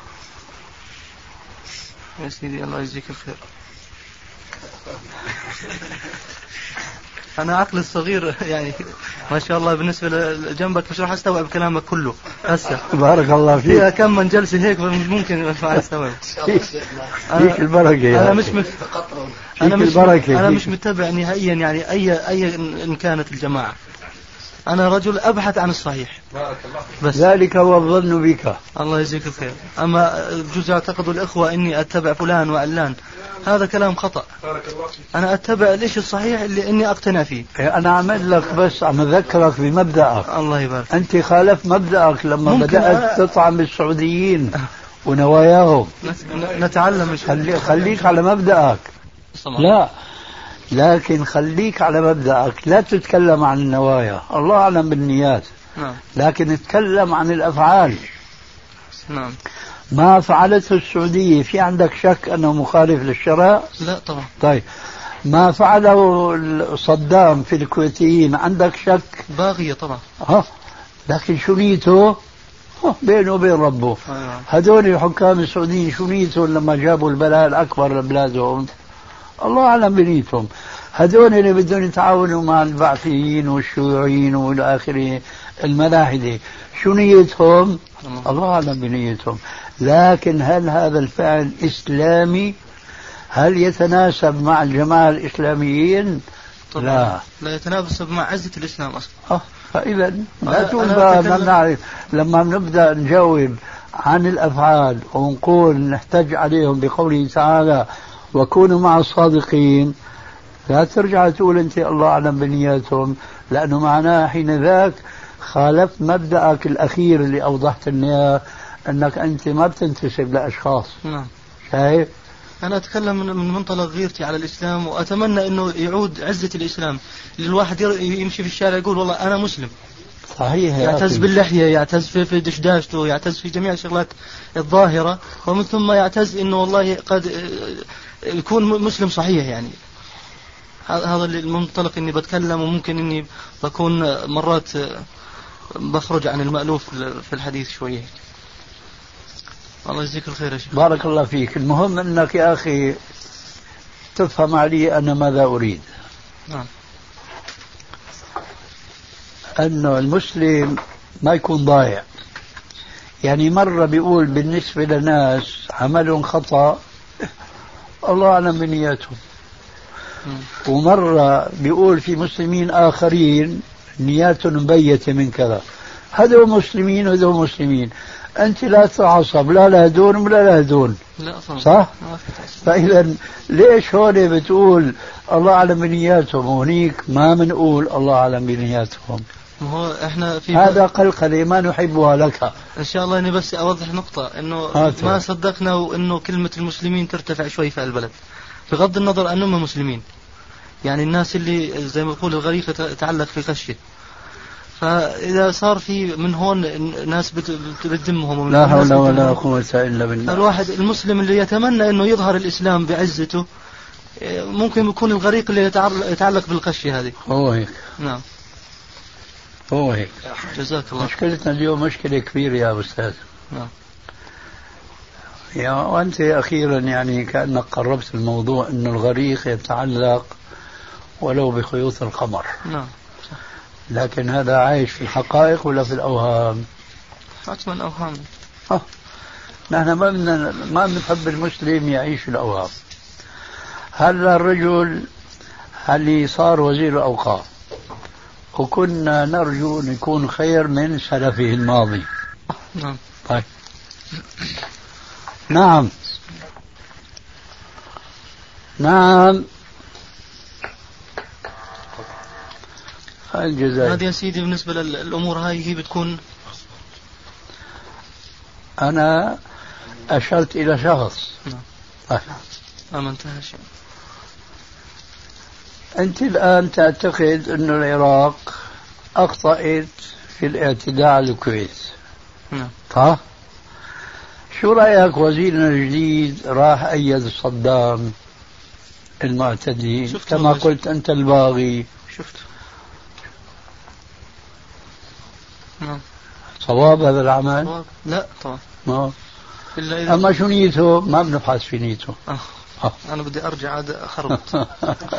يا سيدي الله يجزيك الخير. أنا عقل الصغير يعني ما شاء الله بالنسبة لجنبك مش راح أستوعب كلامك كله هسه. بارك الله فيك. فيها كم من جلسة هيك ممكن ما أستوعب. فيك البركة. أنا مش متبع نهائيا يعني أي إن كانت الجماعة. أنا رجل أبحث عن الصحيح بس. ذلك هو الظن بك. الله يجزيك الخير. أما جزء يعتقد الإخوة إني أتبع فلان وعلان، هذا كلام خطأ. أنا أتبع الإشي الصحيح اللي إني أقتنع فيه. أنا عمل لك بس عم أذكرك بمبدأك. الله يبارك. أنت خالف مبدأك لما بدأت تطعن بالسعوديين ونواياهم. نتعلم. خليك على مبدأك. لا لكن خليك على مبدأك، لا تتكلم عن النوايا، الله أعلم بالنيات. لكن اتكلم عن الأفعال. نعم. ما فعلته السعودية في عندك شك أنه مخالف للشرع؟ لا طبعا. طيب ما فعله صدام في الكويتيين عندك شك؟ باغية طبعا. لكن شو نيته؟ بينه وبين ربه. هذول الحكام السعوديين شو نيتهم لما جابوا البلاء الأكبر لبلادهم؟ الله أعلم بنيتهم. هذول اللي بدهم يتعاونوا مع البعثيين والشيوعيين والآخرين الملاحدة شو نيتهم؟ الله أعلم بنيتهم. لكن هل هذا الفعل إسلامي؟ هل يتناسب مع الجماعة الإسلاميين؟ لا يتناسب مع عزة الإسلام أصلا. فإذا لا تقول ما نعرف. لما نبدأ نجاوب عن الأفعال ونقول نحتج عليهم بقوله تعالى وكونوا مع الصادقين، لا ترجع تقول أنت الله أعلم بنياتهم، لأنه معناه حين ذاك خالفت مبدأك الأخير اللي أوضحت لنا أنك أنت ما بتنتسب لأشخاص. شايف؟ أنا أتكلم من منطلق غيرتي على الإسلام، وأتمنى أنه يعود عزة الإسلام للواحد يمشي في الشارع يقول والله أنا مسلم. صحيح، يعتز باللحية، يعتز في دشداشته، يعتز في جميع الشغلات الظاهرة، ومن ثم يعتز إنه والله قد يكون مسلم صحيح. يعني هذا المنطلق إني بتكلم، وممكن إني بكون مرات بخرج عن المألوف في الحديث شوية. الله يجزيك الخير يا شيخ. بارك الله فيك. المهم أنك يا أخي تفهم علي أنا ماذا أريد. نعم. أنه المسلم ما يكون ضايع. يعني مرة بيقول بالنسبة لناس عملهم خطأ الله أعلم بنياتهم، ومرة بيقول في مسلمين آخرين نياتهم مبيتة من كذا. هذول مسلمين وهذول مسلمين، أنت لا تعصب لا لهدون ولا لهدون، صح؟ فإذا ليش هون بتقول الله أعلم بنياتهم وهنيك ما بنقول الله أعلم بنياتهم؟ هو احنا في هذا قلقلة ما نحبها لك. ان شاء الله اني بس اوضح نقطة، انه ما صدقنا وانه كلمة المسلمين ترتفع شوي في البلد، بغض النظر انهم مسلمين. يعني الناس اللي زي ما بقول الغريق يتعلق في خشه، فاذا صار في من هون ناس بتذمهم، لا حول ولا قوة الا بالله. الواحد المسلم اللي يتمنى انه يظهر الاسلام بعزته ممكن يكون الغريق اللي يتعلق بالخشه هذه. هو هيك. نعم هو هيك. جزاك الله. مشكلتنا اليوم مشكلة كبيرة يا أستاذ. نعم. يا وأنت أخيرا يعني كأنك قربت الموضوع أن الغريق يتعلق ولو بخيوط القمر. نعم. لكن هذا عايش في الحقائق ولا في الأوهام؟ حتما أوهام. نحن ما بنحب المسلم يعيش في الأوهام. هذا الرجل اللي صار وزير الأوقاف وكنا نرجو أن يكون خير من سلفه الماضي. نعم. طيب. نعم. نعم. الجزائر. هذه يا سيدي بالنسبة للأمور هاي هي بتكون. أنا أشرت إلى شخص. نعم. طيب. ما انتهى شيء. أنت الآن تعتقد أن العراق أخطأت في الاعتداء على الكويت. نعم. صح؟ شو رأيك وزيرنا الجديد راح أيد صدام المعتدين كما قلت أنت الباغي؟ شفت. نعم. صواب هذا العمل؟ صواب. لا طبعا. ما. أما شو نيته ما بنبحث في نيته. أنا بدي أرجع عاد أخربط.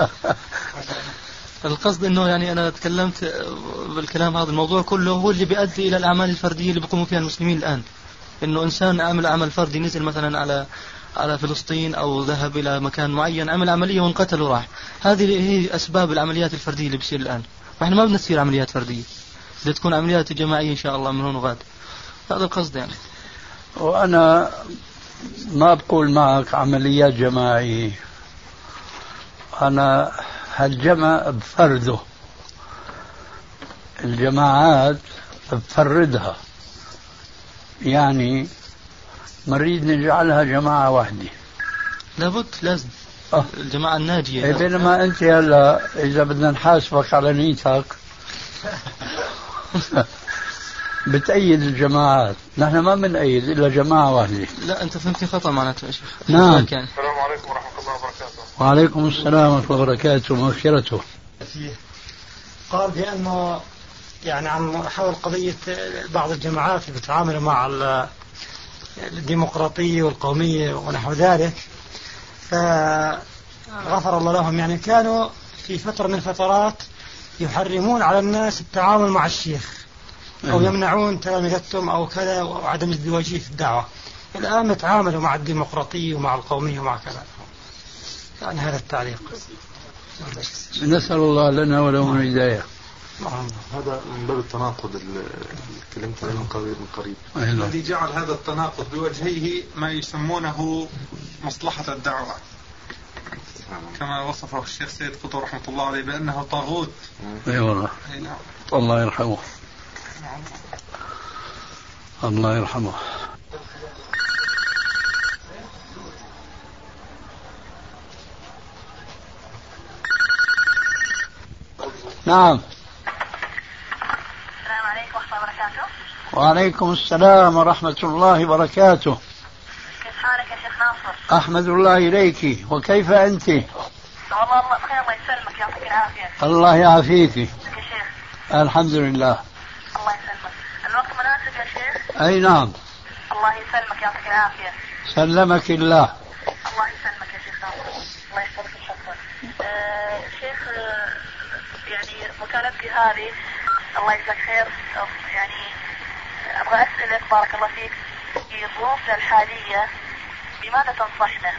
القصد إنه يعني أنا تكلمت بالكلام هذا الموضوع كله هو اللي بيؤدي إلى الأعمال الفردية اللي بيقوموا فيها المسلمين الآن. إنه إنسان عمل عمل فردي، نزل مثلا على فلسطين أو ذهب إلى مكان معين، عمل عملية وانقتل وراح. هذه هي أسباب العمليات الفردية اللي بيصير الآن. وإحنا ما بنصير عمليات فردية، بدها تكون عمليات جماعية إن شاء الله من هون وغاد. هذا القصد يعني. وأنا ما بقول معك عمليات جماعية، أنا هالجمع بفرده، الجماعات بفردها، يعني نريد نجعلها جماعة واحدة. لابد لازم الجماعة الناجية. بينما أنت هلا إذا بدنا نحاسبك على نيتك بتأيد الجماعات، نحن ما بنأيد إلا جماعة واحدة. لا أنت فهمتني خطأ معناته يا شيخ. نعم. السلام عليكم ورحمة الله وبركاته. وعليكم السلام ورحمة الله وبركاته. مغفرته. قال بأنه يعني عن حول قضية بعض الجماعات اللي بتعاملوا مع الديمقراطية والقومية ونحو ذلك، فغفر الله لهم، يعني كانوا في فترة من الفترات يحرمون على الناس التعامل مع الشيخ أو يمنعون تلامذتهم أو كذا وعدم ازدواجية في الدعوة. الآن نتعاملوا مع الديمقراطية ومع القومية ومع كذا. يعني هذا التعليق. نسأل الله لنا ولهم الهداية. هذا من باب التناقض اللي تكلمت عليه من قريب. الذي جعل هذا التناقض بوجهيه ما يسمونه مصلحة الدعوة، كما وصفه الشيخ سيد قطب رحمة الله عليه بأنه طاغوت. اي والله. الله يرحمه. الله يرحمه. السلام نعم. وعليكم السلام ورحمة الله وبركاته. كيف حالك يا شيخ ناصر؟ أحمد الله إليك، وكيف أنت؟ والله الله بخير، الله يسلمك، يعطيك العافية. الله يعافيك. يا شيخ الحمد لله. الله يسلمك. الوقت مناسب يا شيخ؟ أي نعم. الله يسلمك، يعطيك العافية. سلمك الله. الله يسلمك يا شيخ ناصر، الله يحفظك ويحفظك. شيخ، يعني مكالمتي هذه الله يجزاك خير، يعني أبغى أسألك بارك الله فيك في ظروفنا الحالية بماذا تنصحنا؟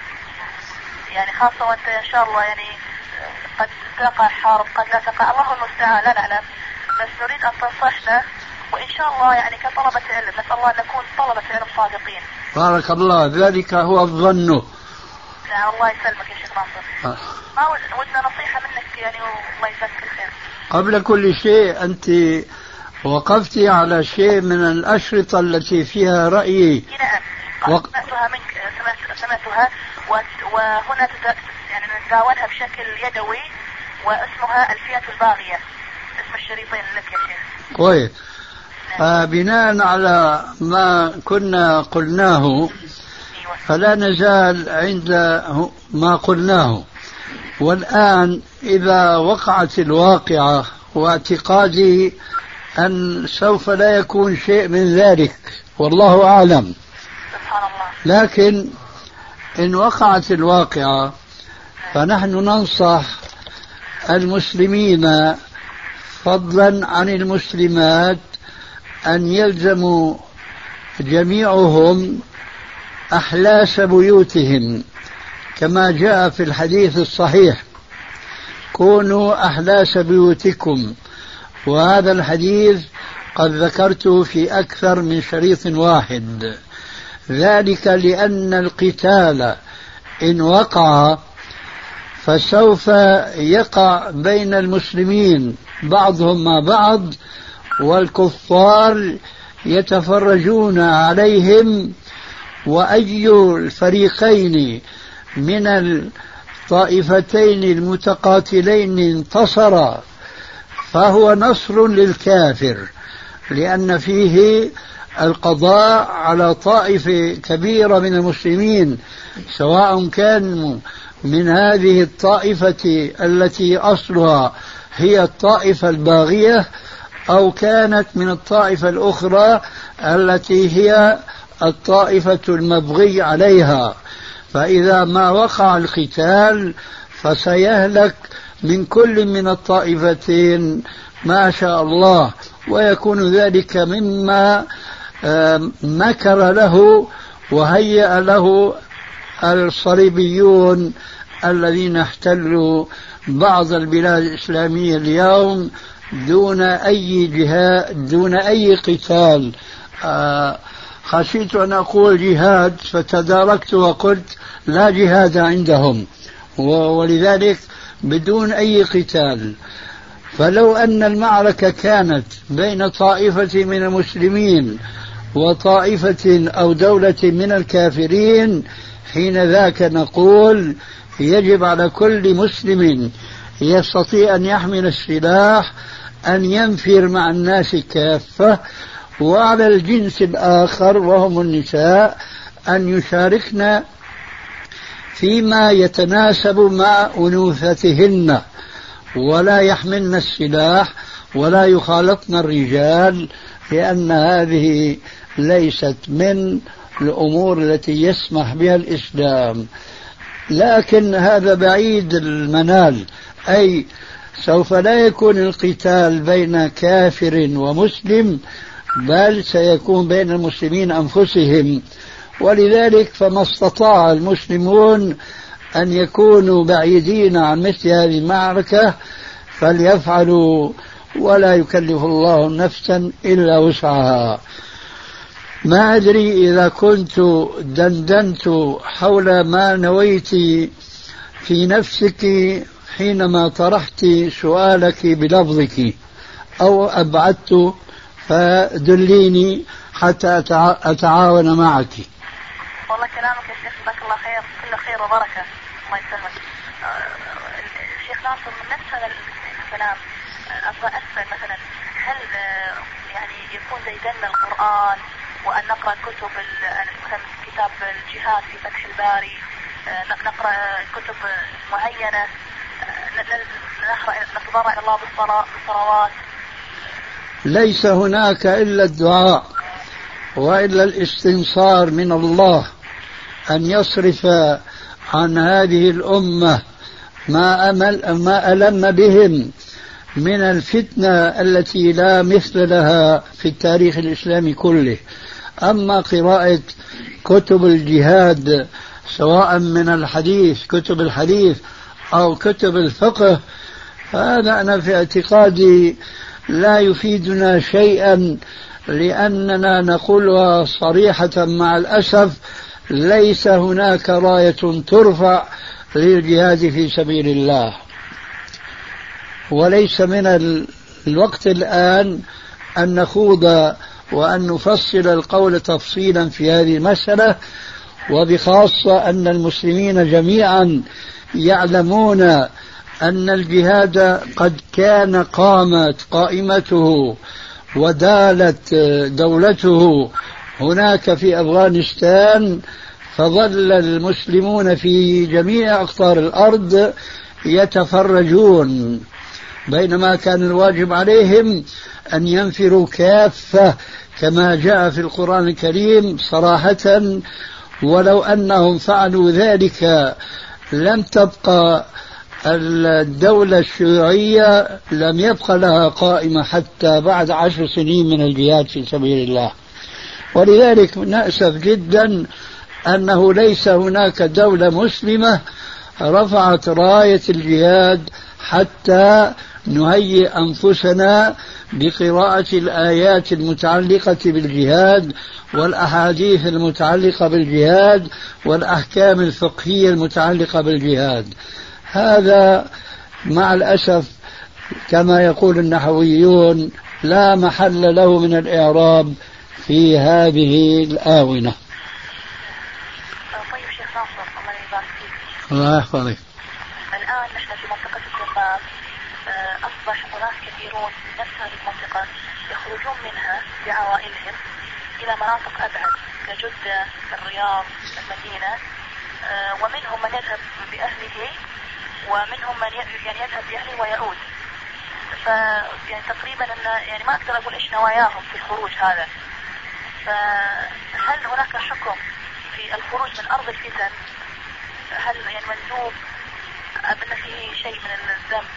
يعني خاصة وأنت إن شاء الله يعني قد تقع حرب قد لا تقع، الله المستعان لا نعلم، بس نريد أن تنصحنا وإن شاء الله يعني كطلبة علم نسأل الله أن نكون طلبة علم صادقين. بارك الله، ذلك هو الظن. نعم الله يسلمك يا شيخ ناصر. ما ودنا نصيحة منك يعني والله يجزاك الخير. قبل كل شيء أنت وقفت على شيء من الأشرطة التي فيها رأيي. نعم سمعتها منك، سمعتها وهنا يعني نتداولها بشكل يدوي واسمها الفئة الباغية، اسم الشريطين لك يا شيخ. كويس. بناء على ما كنا قلناه فلا نزال عند ما قلناه، والآن إذا وقعت الواقعة واعتقادي أن سوف لا يكون شيء من ذلك والله أعلم، سبحان الله، لكن إن وقعت الواقعة فنحن ننصح المسلمين فضلا عن المسلمات أن يلزموا جميعهم أحلاس بيوتهم كما جاء في الحديث الصحيح: كونوا أحلاس بيوتكم. وهذا الحديث قد ذكرته في أكثر من شريط واحد، ذلك لأن القتال إن وقع فسوف يقع بين المسلمين بعضهم مع بعض، والكفار يتفرجون عليهم، وأي الفريقين من الطائفتين المتقاتلين انتصر فهو نصر للكافر، لأن فيه القضاء على طائفة كبيرة من المسلمين، سواء كان من هذه الطائفة التي أصلها هي الطائفة الباغية أو كانت من الطائفة الأخرى التي هي الطائفة المبغي عليها. فإذا ما وقع القتال فسيهلك من كل من الطائفتين ما شاء الله، ويكون ذلك مما مكر له وهيأ له الصليبيون الذين احتلوا بعض البلاد الإسلامية اليوم دون أي جهاد، دون أي قتال. خشيت أن أقول جهاد فتداركت وقلت لا جهاد عندهم، ولذلك بدون أي قتال. فلو أن المعركة كانت بين طائفة من المسلمين وطائفة أو دولة من الكافرين، حين ذاك نقول يجب على كل مسلم يستطيع أن يحمل السلاح أن ينفر مع الناس كافة، وعلى الجنس الآخر وهم النساء أن يشاركن فيما يتناسب مع أنوثتهن، ولا يحملن السلاح ولا يخالطن الرجال، لأن هذه ليست من الأمور التي يسمح بها الإسلام. لكن هذا بعيد المنال، أي سوف لا يكون القتال بين كافر ومسلم، بل سيكون بين المسلمين أنفسهم. ولذلك فما استطاع المسلمون أن يكونوا بعيدين عن مثل هذه المعركة فليفعلوا، ولا يكلف الله نفسا إلا وسعها. ما أدري إذا كنت دندنت حول ما نويت في نفسك حينما طرحت سؤالك بلفظك أو أبعدت، فدليني حتى أتعاون معك. والله كلامك يا شيخ جزاك الله خير، كل خير وبركة، الله يسلمك. الشيخ ناصر من نفس هذا الكلام أبغى أسأل مثلا، هل يعني يكون زي دلنا القرآن، وأن نقرأ كتب مثلا كتاب الجهاد في فتح الباري، نقرأ كتب معينة، نتضرع إلى الله بالصلوات. ليس هناك إلا الدعاء وإلا الاستنصار من الله أن يصرف عن هذه الأمة ما ألم بهم من الفتنة التي لا مثل لها في التاريخ الإسلامي كله. أما قراءة كتب الجهاد سواء من الحديث كتب الحديث أو كتب الفقه، هذا أنا في اعتقادي لا يفيدنا شيئا، لأننا نقولها صريحة مع الأسف ليس هناك راية ترفع للجهاد في سبيل الله. وليس من الوقت الآن أن نخوض وأن نفصل القول تفصيلا في هذه المسألة، وبخاصة أن المسلمين جميعا يعلمون أن الجهاد قد كان قامت قائمته ودالت دولته هناك في أفغانستان، فظل المسلمون في جميع أقطار الأرض يتفرجون، بينما كان الواجب عليهم أن ينفروا كافة كما جاء في القرآن الكريم صراحة. ولو أنهم فعلوا ذلك لم تبقى الدولة الشيوعية، لم يبقى لها قائمة حتى بعد 10 سنين من الجهاد في سبيل الله. ولذلك نأسف جدا أنه ليس هناك دولة مسلمة رفعت راية الجهاد حتى نهيئ أنفسنا بقراءة الآيات المتعلقة بالجهاد والأحاديث المتعلقة بالجهاد والأحكام الفقهية المتعلقة بالجهاد. هذا مع الأسف كما يقول النحويون لا محل له من الإعراب في هذه الآونة. طيب شيخ ناصر، الله يبارك فيك. الله يحفظك. الآن نحن في منطقة الدمام، أصبح أناس كثيرون من نفس هذه المنطقة يخرجون منها بعوائلهم إلى مناطق أبعد كجدة، الرياض، المدينة، ومنهم من يذهب بأهله ومنهم من يذهب بأهله ويعود. يعني تقريبا أن يعني ما أقدر أقول إيش نواياهم في الخروج هذا. فهل هناك حكم في الخروج من أرض الفتن؟ هل يعني مندوب أم أن فيه شيء من الذنب؟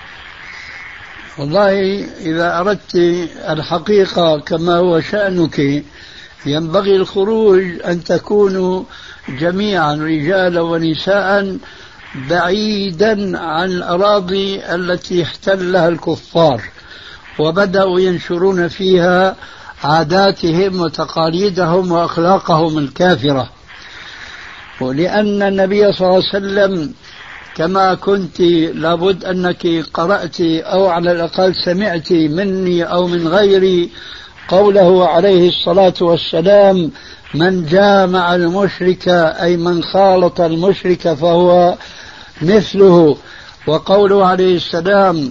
والله إذا أردت الحقيقة كما هو شأنك، ينبغي الخروج أن تكونوا جميعا رجالا ونساء بعيدا عن الأراضي التي احتلها الكفار وبدأوا ينشرون فيها عاداتهم وتقاليدهم وأخلاقهم الكافرة. ولأن النبي صلى الله عليه وسلم كما كنت لابد أنك قرأت أو على الأقل سمعت مني أو من غيري قوله عليه الصلاة والسلام: من جامع المشرك أي من خالط المشرك فهو مثله. وقوله عليه السلام: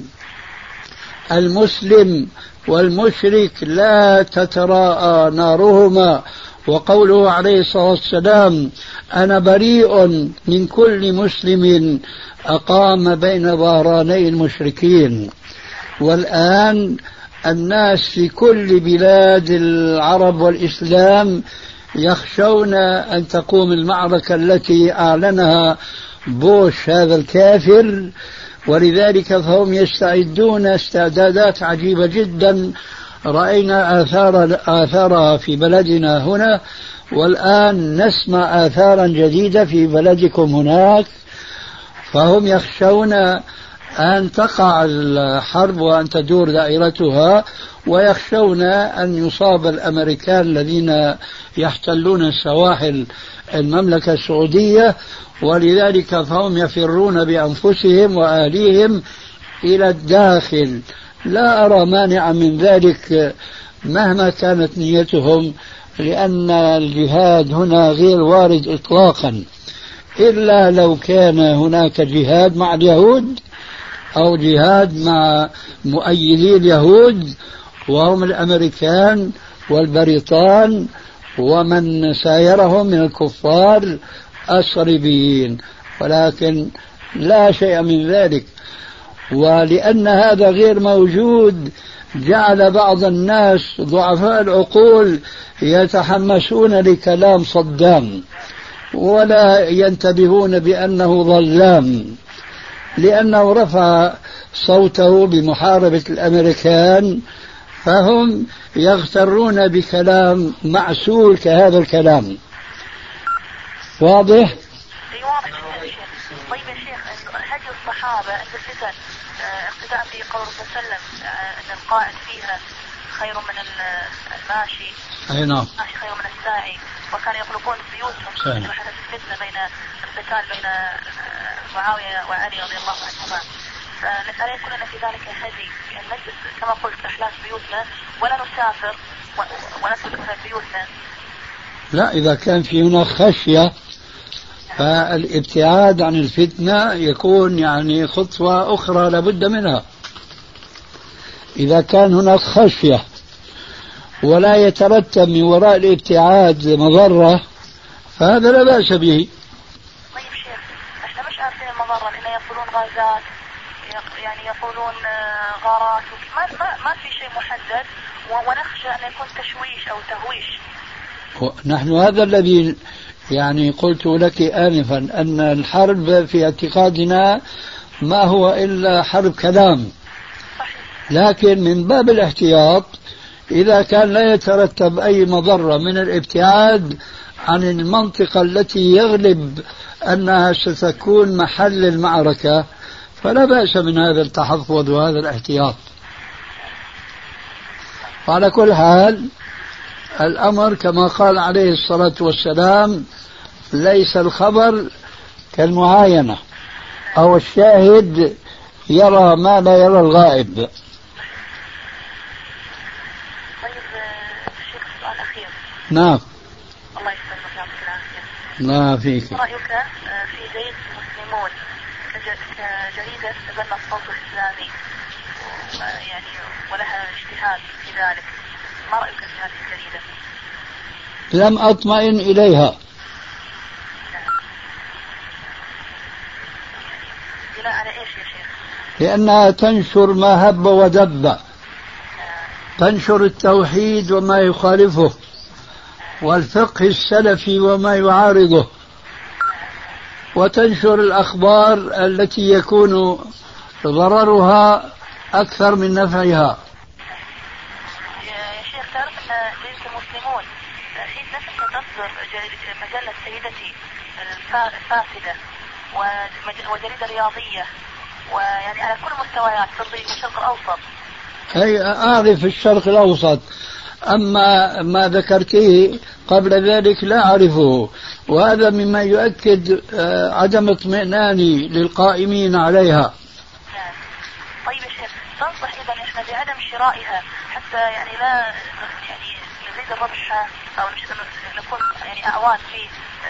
المسلم والمشرك لا تتراءى نارهما. وقوله عليه الصلاة والسلام: أنا بريء من كل مسلم أقام بين ظهراني المشركين. والآن الناس في كل بلاد العرب والإسلام يخشون أن تقوم المعركة التي أعلنها بوش هذا الكافر، ولذلك فهم يستعدون استعدادات عجيبة جدا رأينا آثارها في بلدنا هنا، والآن نسمع آثارا جديدة في بلدكم هناك. فهم يخشون أن تقع الحرب وأن تدور دائرتها، ويخشون أن يصاب الأمريكان الذين يحتلون سواحل المملكة السعودية، ولذلك فهم يفرون بأنفسهم وأهليهم إلى الداخل. لا أرى مانع من ذلك مهما كانت نيتهم، لأن الجهاد هنا غير وارد إطلاقا، إلا لو كان هناك جهاد مع اليهود أو جهاد مع مؤيدي اليهود، وهم الأمريكان والبريطان ومن سايرهم من الكفار الصليبيين، ولكن لا شيء من ذلك. ولأن هذا غير موجود جعل بعض الناس ضعفاء العقول يتحمسون لكلام صدام ولا ينتبهون بأنه ظلام، لأنه رفع صوته بمحاربة الأمريكان، فهم يغترون بكلام معسول كهذا الكلام. واضح؟ طيب يا شيخ، هدي الصحابة عند الفتن اقتداء في قول صلى الله عليه وسلم أن القائد فيها خير من الماشي. أي نعم. الماشي خير من الساعي، وكانوا يخلقون بيوتهم في حدث الفتنة بين القتال بين معاوية وعلي رضي الله عنهما. فنسأل يكون لنا في ذلك هدي، يعني نجلس كما قلت أحلاس بيوتنا ولا نسافر ونترك بيوتنا. لا، إذا كان في هناك خشية فالابتعاد عن الفتنة يكون يعني خطوة أخرى لابد منها. إذا كان هناك خشية ولا يترتب من وراء الابتعاد مضرة فهذا لا بأس به. طيب شيخ، احنا مش عارفين المضرة، لأنه يقولون غازات، يعني يقولون غارات، ما في شيء محدد، ونخشى أن يكون تشويش أو تهويش. نحن هذا الذي يعني قلت لك آنفا، أن الحرب في اعتقادنا ما هو إلا حرب كلام، لكن من باب الاحتياط إذا كان لا يترتب أي مضرة من الابتعاد عن المنطقة التي يغلب أنها ستكون محل المعركة فلا بأس من هذا التحفظ وهذا الاحتياط. وعلى كل حال الأمر كما قال عليه الصلاة والسلام ليس الخبر كالمعاينة، أو الشاهد يرى ما لا يرى الغائب. طيب شيخ، سؤال أخير. نعم. الله يسلمك ويعطيك العافية. لا فيك. رأيك في جريدة المسلمون كجريدة تبنى الصوت الإسلامي يعني ولها اجتهاد في ذلك، ما رأيك في هذه الجريدة؟ لم أطمئن إليها. بناء على إيش يا شيخ؟ لأنها تنشر ما هب ودب، تنشر التوحيد وما يخالفه، والفقه السلفي وما يعارضه، وتنشر الأخبار التي يكون ضررها أكثر من نفعها. يا شيخ، تعرف أن جريدة المسلمون حين نفسها تصدر مجلة سيدتي الفاسدة وجريدة رياضية، ويعني على كل المستويات ترضي الشرق الأوسط. أي أعرف الشرق الأوسط، أما ما ذكرته قبل ذلك لا أعرفه، وهذا مما يؤكد عدم اطمئناني للقائمين عليها. طيب يا شيخ، تنصح إذا إحنا بعدم شرائها حتى يعني لا يعني يزيد الربح أو نكون يعني أعوان فيه؟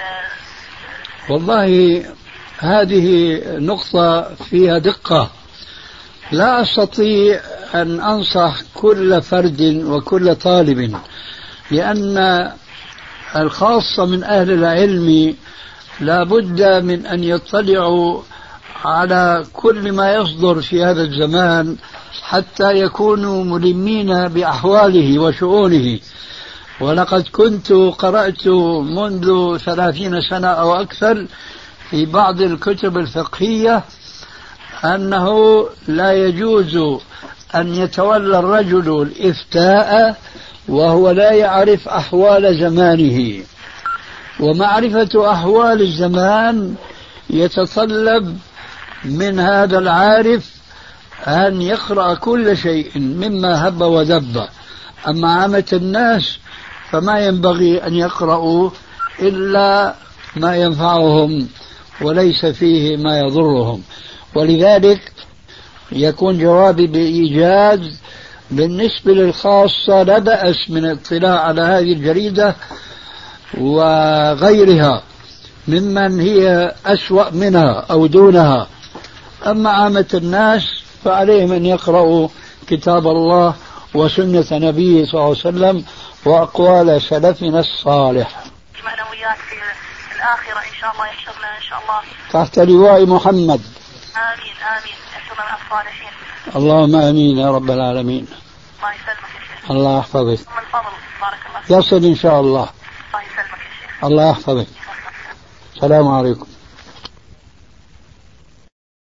والله هذه نقطة فيها دقة، لا أستطيع أن أنصح كل فرد وكل طالب، لأن الخاصة من أهل العلم لا بد من أن يطلعوا على كل ما يصدر في هذا الزمان حتى يكونوا ملمين بأحواله وشؤونه. ولقد كنت قرأت منذ 30 سنة أو أكثر في بعض الكتب الفقهية أنه لا يجوز أن يتولى الرجل الإفتاء وهو لا يعرف أحوال زمانه، ومعرفة أحوال الزمان يتطلب من هذا العارف أن يقرأ كل شيء مما هب ودب. أما عامة الناس فما ينبغي أن يقرأوا إلا ما ينفعهم وليس فيه ما يضرهم. ولذلك يكون جوابي بإيجاز بالنسبة للخاصة لا بأس من الاطلاع على هذه الجريدة وغيرها ممن هي أسوأ منها أو دونها. أما عامة الناس فعليهم أن يقرأوا كتاب الله وسنة نبيه صلى الله عليه وسلم وأقوال سلفنا الصالح. أنا وياك في الآخرة إن شاء الله يحشرنا إن شاء الله تحت لواء محمد. آمين آمين، يحشرنا مع الصالحين. اللهم آمين يا رب العالمين. الله يسلمك يا شيخ. الله يحفظك. من الفضل بارك الله فيك. يصل إن شاء الله. الله يسلمك يا شيخ. الله يحفظك. السلام عليكم.